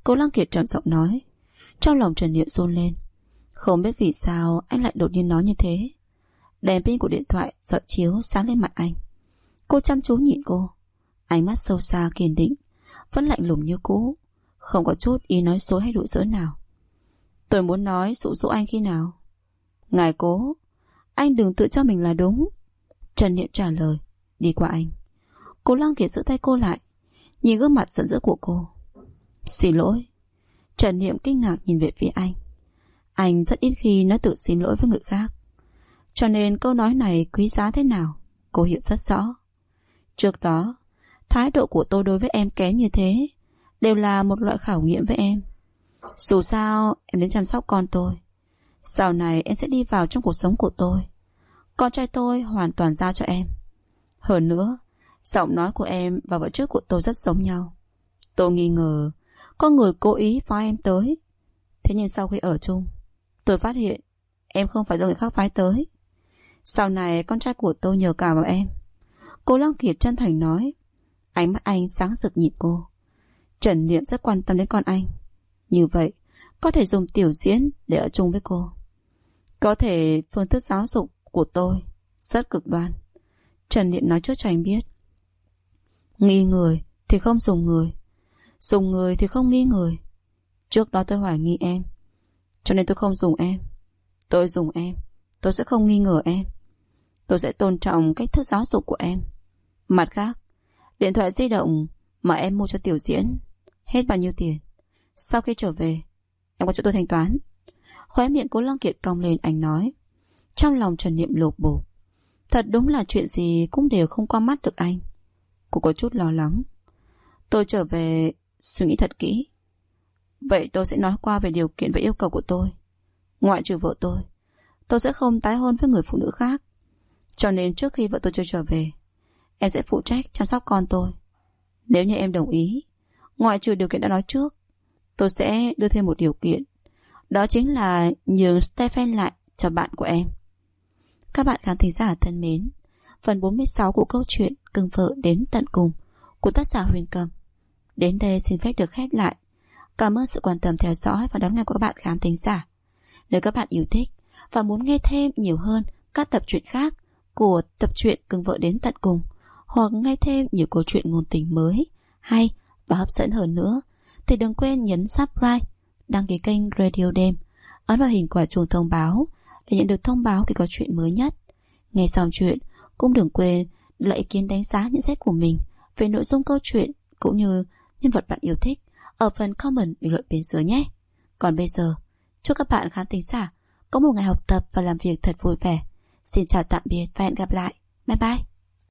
Cố Lăng Kiệt trầm giọng nói. Trong lòng Trần Niệm run lên. Không biết vì sao anh lại đột nhiên nói như thế. Đèn pin của điện thoại dọi chiếu sáng lên mặt anh. Cô chăm chú nhìn cô, ánh mắt sâu xa kiên định, vẫn lạnh lùng như cũ, không có chút ý nói dối hay đùa giỡn nào. Tôi muốn nói dụ dỗ anh khi nào? Ngài Cố, anh đừng tự cho mình là đúng. Trần Niệm trả lời, đi qua anh. Cố Lăng Kiệt giữ tay cô lại, nhìn gương mặt giận dữ của cô. Xin lỗi. Trần Niệm kinh ngạc nhìn về phía anh. Anh rất ít khi nói tự xin lỗi với người khác, cho nên câu nói này quý giá thế nào cô hiểu rất rõ. Trước đó, thái độ của tôi đối với em kém như thế đều là một loại khảo nghiệm với em. Dù sao em đến chăm sóc con tôi, sau này em sẽ đi vào trong cuộc sống của tôi. Con trai tôi hoàn toàn giao cho em. Hơn nữa, giọng nói của em và vợ trước của tôi rất giống nhau. Tôi nghi ngờ có người cố ý phái em tới. Thế nhưng sau khi ở chung, tôi phát hiện em không phải do người khác phái tới. Sau này con trai của tôi nhờ cả vào em. Cố Lăng Kiệt chân thành nói. Ánh mắt anh sáng rực nhìn cô. Trần Niệm rất quan tâm đến con anh. Như vậy có thể dùng Tiểu Diễn để ở chung với cô. Có thể phương thức giáo dục của tôi rất cực đoan. Trần Niệm nói trước cho anh biết. Nghi người thì không dùng người, dùng người thì không nghi người. Trước đó tôi hoài nghi em, cho nên tôi không dùng em. Tôi dùng em, tôi sẽ không nghi ngờ em. Tôi sẽ tôn trọng cách thức giáo dục của em. Mặt khác, điện thoại di động mà em mua cho Tiểu Diễn hết bao nhiêu tiền? Sau khi trở về, em có cho tôi thanh toán. Khóe miệng Cố Lăng Kiệt cong lên, anh nói. Trong lòng Trần Niệm lột bột. Thật đúng là chuyện gì cũng đều không qua mắt được anh. Cô có chút lo lắng. Tôi trở về suy nghĩ thật kỹ. Vậy tôi sẽ nói qua về điều kiện và yêu cầu của tôi. Ngoại trừ vợ tôi sẽ không tái hôn với người phụ nữ khác. Cho nên trước khi vợ tôi chưa trở về, em sẽ phụ trách chăm sóc con tôi. Nếu như em đồng ý, ngoại trừ điều kiện đã nói trước, tôi sẽ đưa thêm một điều kiện. Đó chính là nhường Stephen lại cho bạn của em. Các bạn khán thính giả thân mến, phần 46 của câu chuyện Cưng Vợ Đến Tận Cùng của tác giả Huyền Cầm đến đây xin phép được khép lại. Cảm ơn sự quan tâm theo dõi và đón nghe của các bạn khán thính giả. Nếu các bạn yêu thích và muốn nghe thêm nhiều hơn các tập truyện khác của tập truyện Cưng Vợ Đến Tận Cùng, hoặc nghe thêm nhiều câu chuyện ngôn tình mới, hay và hấp dẫn hơn nữa, thì đừng quên nhấn subscribe, đăng ký kênh Radio Đêm, ấn vào hình quả chuông thông báo để nhận được thông báo khi có chuyện mới nhất. Nghe xong chuyện cũng đừng quên để lại ý kiến đánh giá nhận xét của mình về nội dung câu chuyện cũng như nhân vật bạn yêu thích ở phần comment bình luận bên dưới nhé. Còn bây giờ, chúc các bạn khán thính giả có một ngày học tập và làm việc thật vui vẻ. Xin chào tạm biệt và hẹn gặp lại. Bye bye.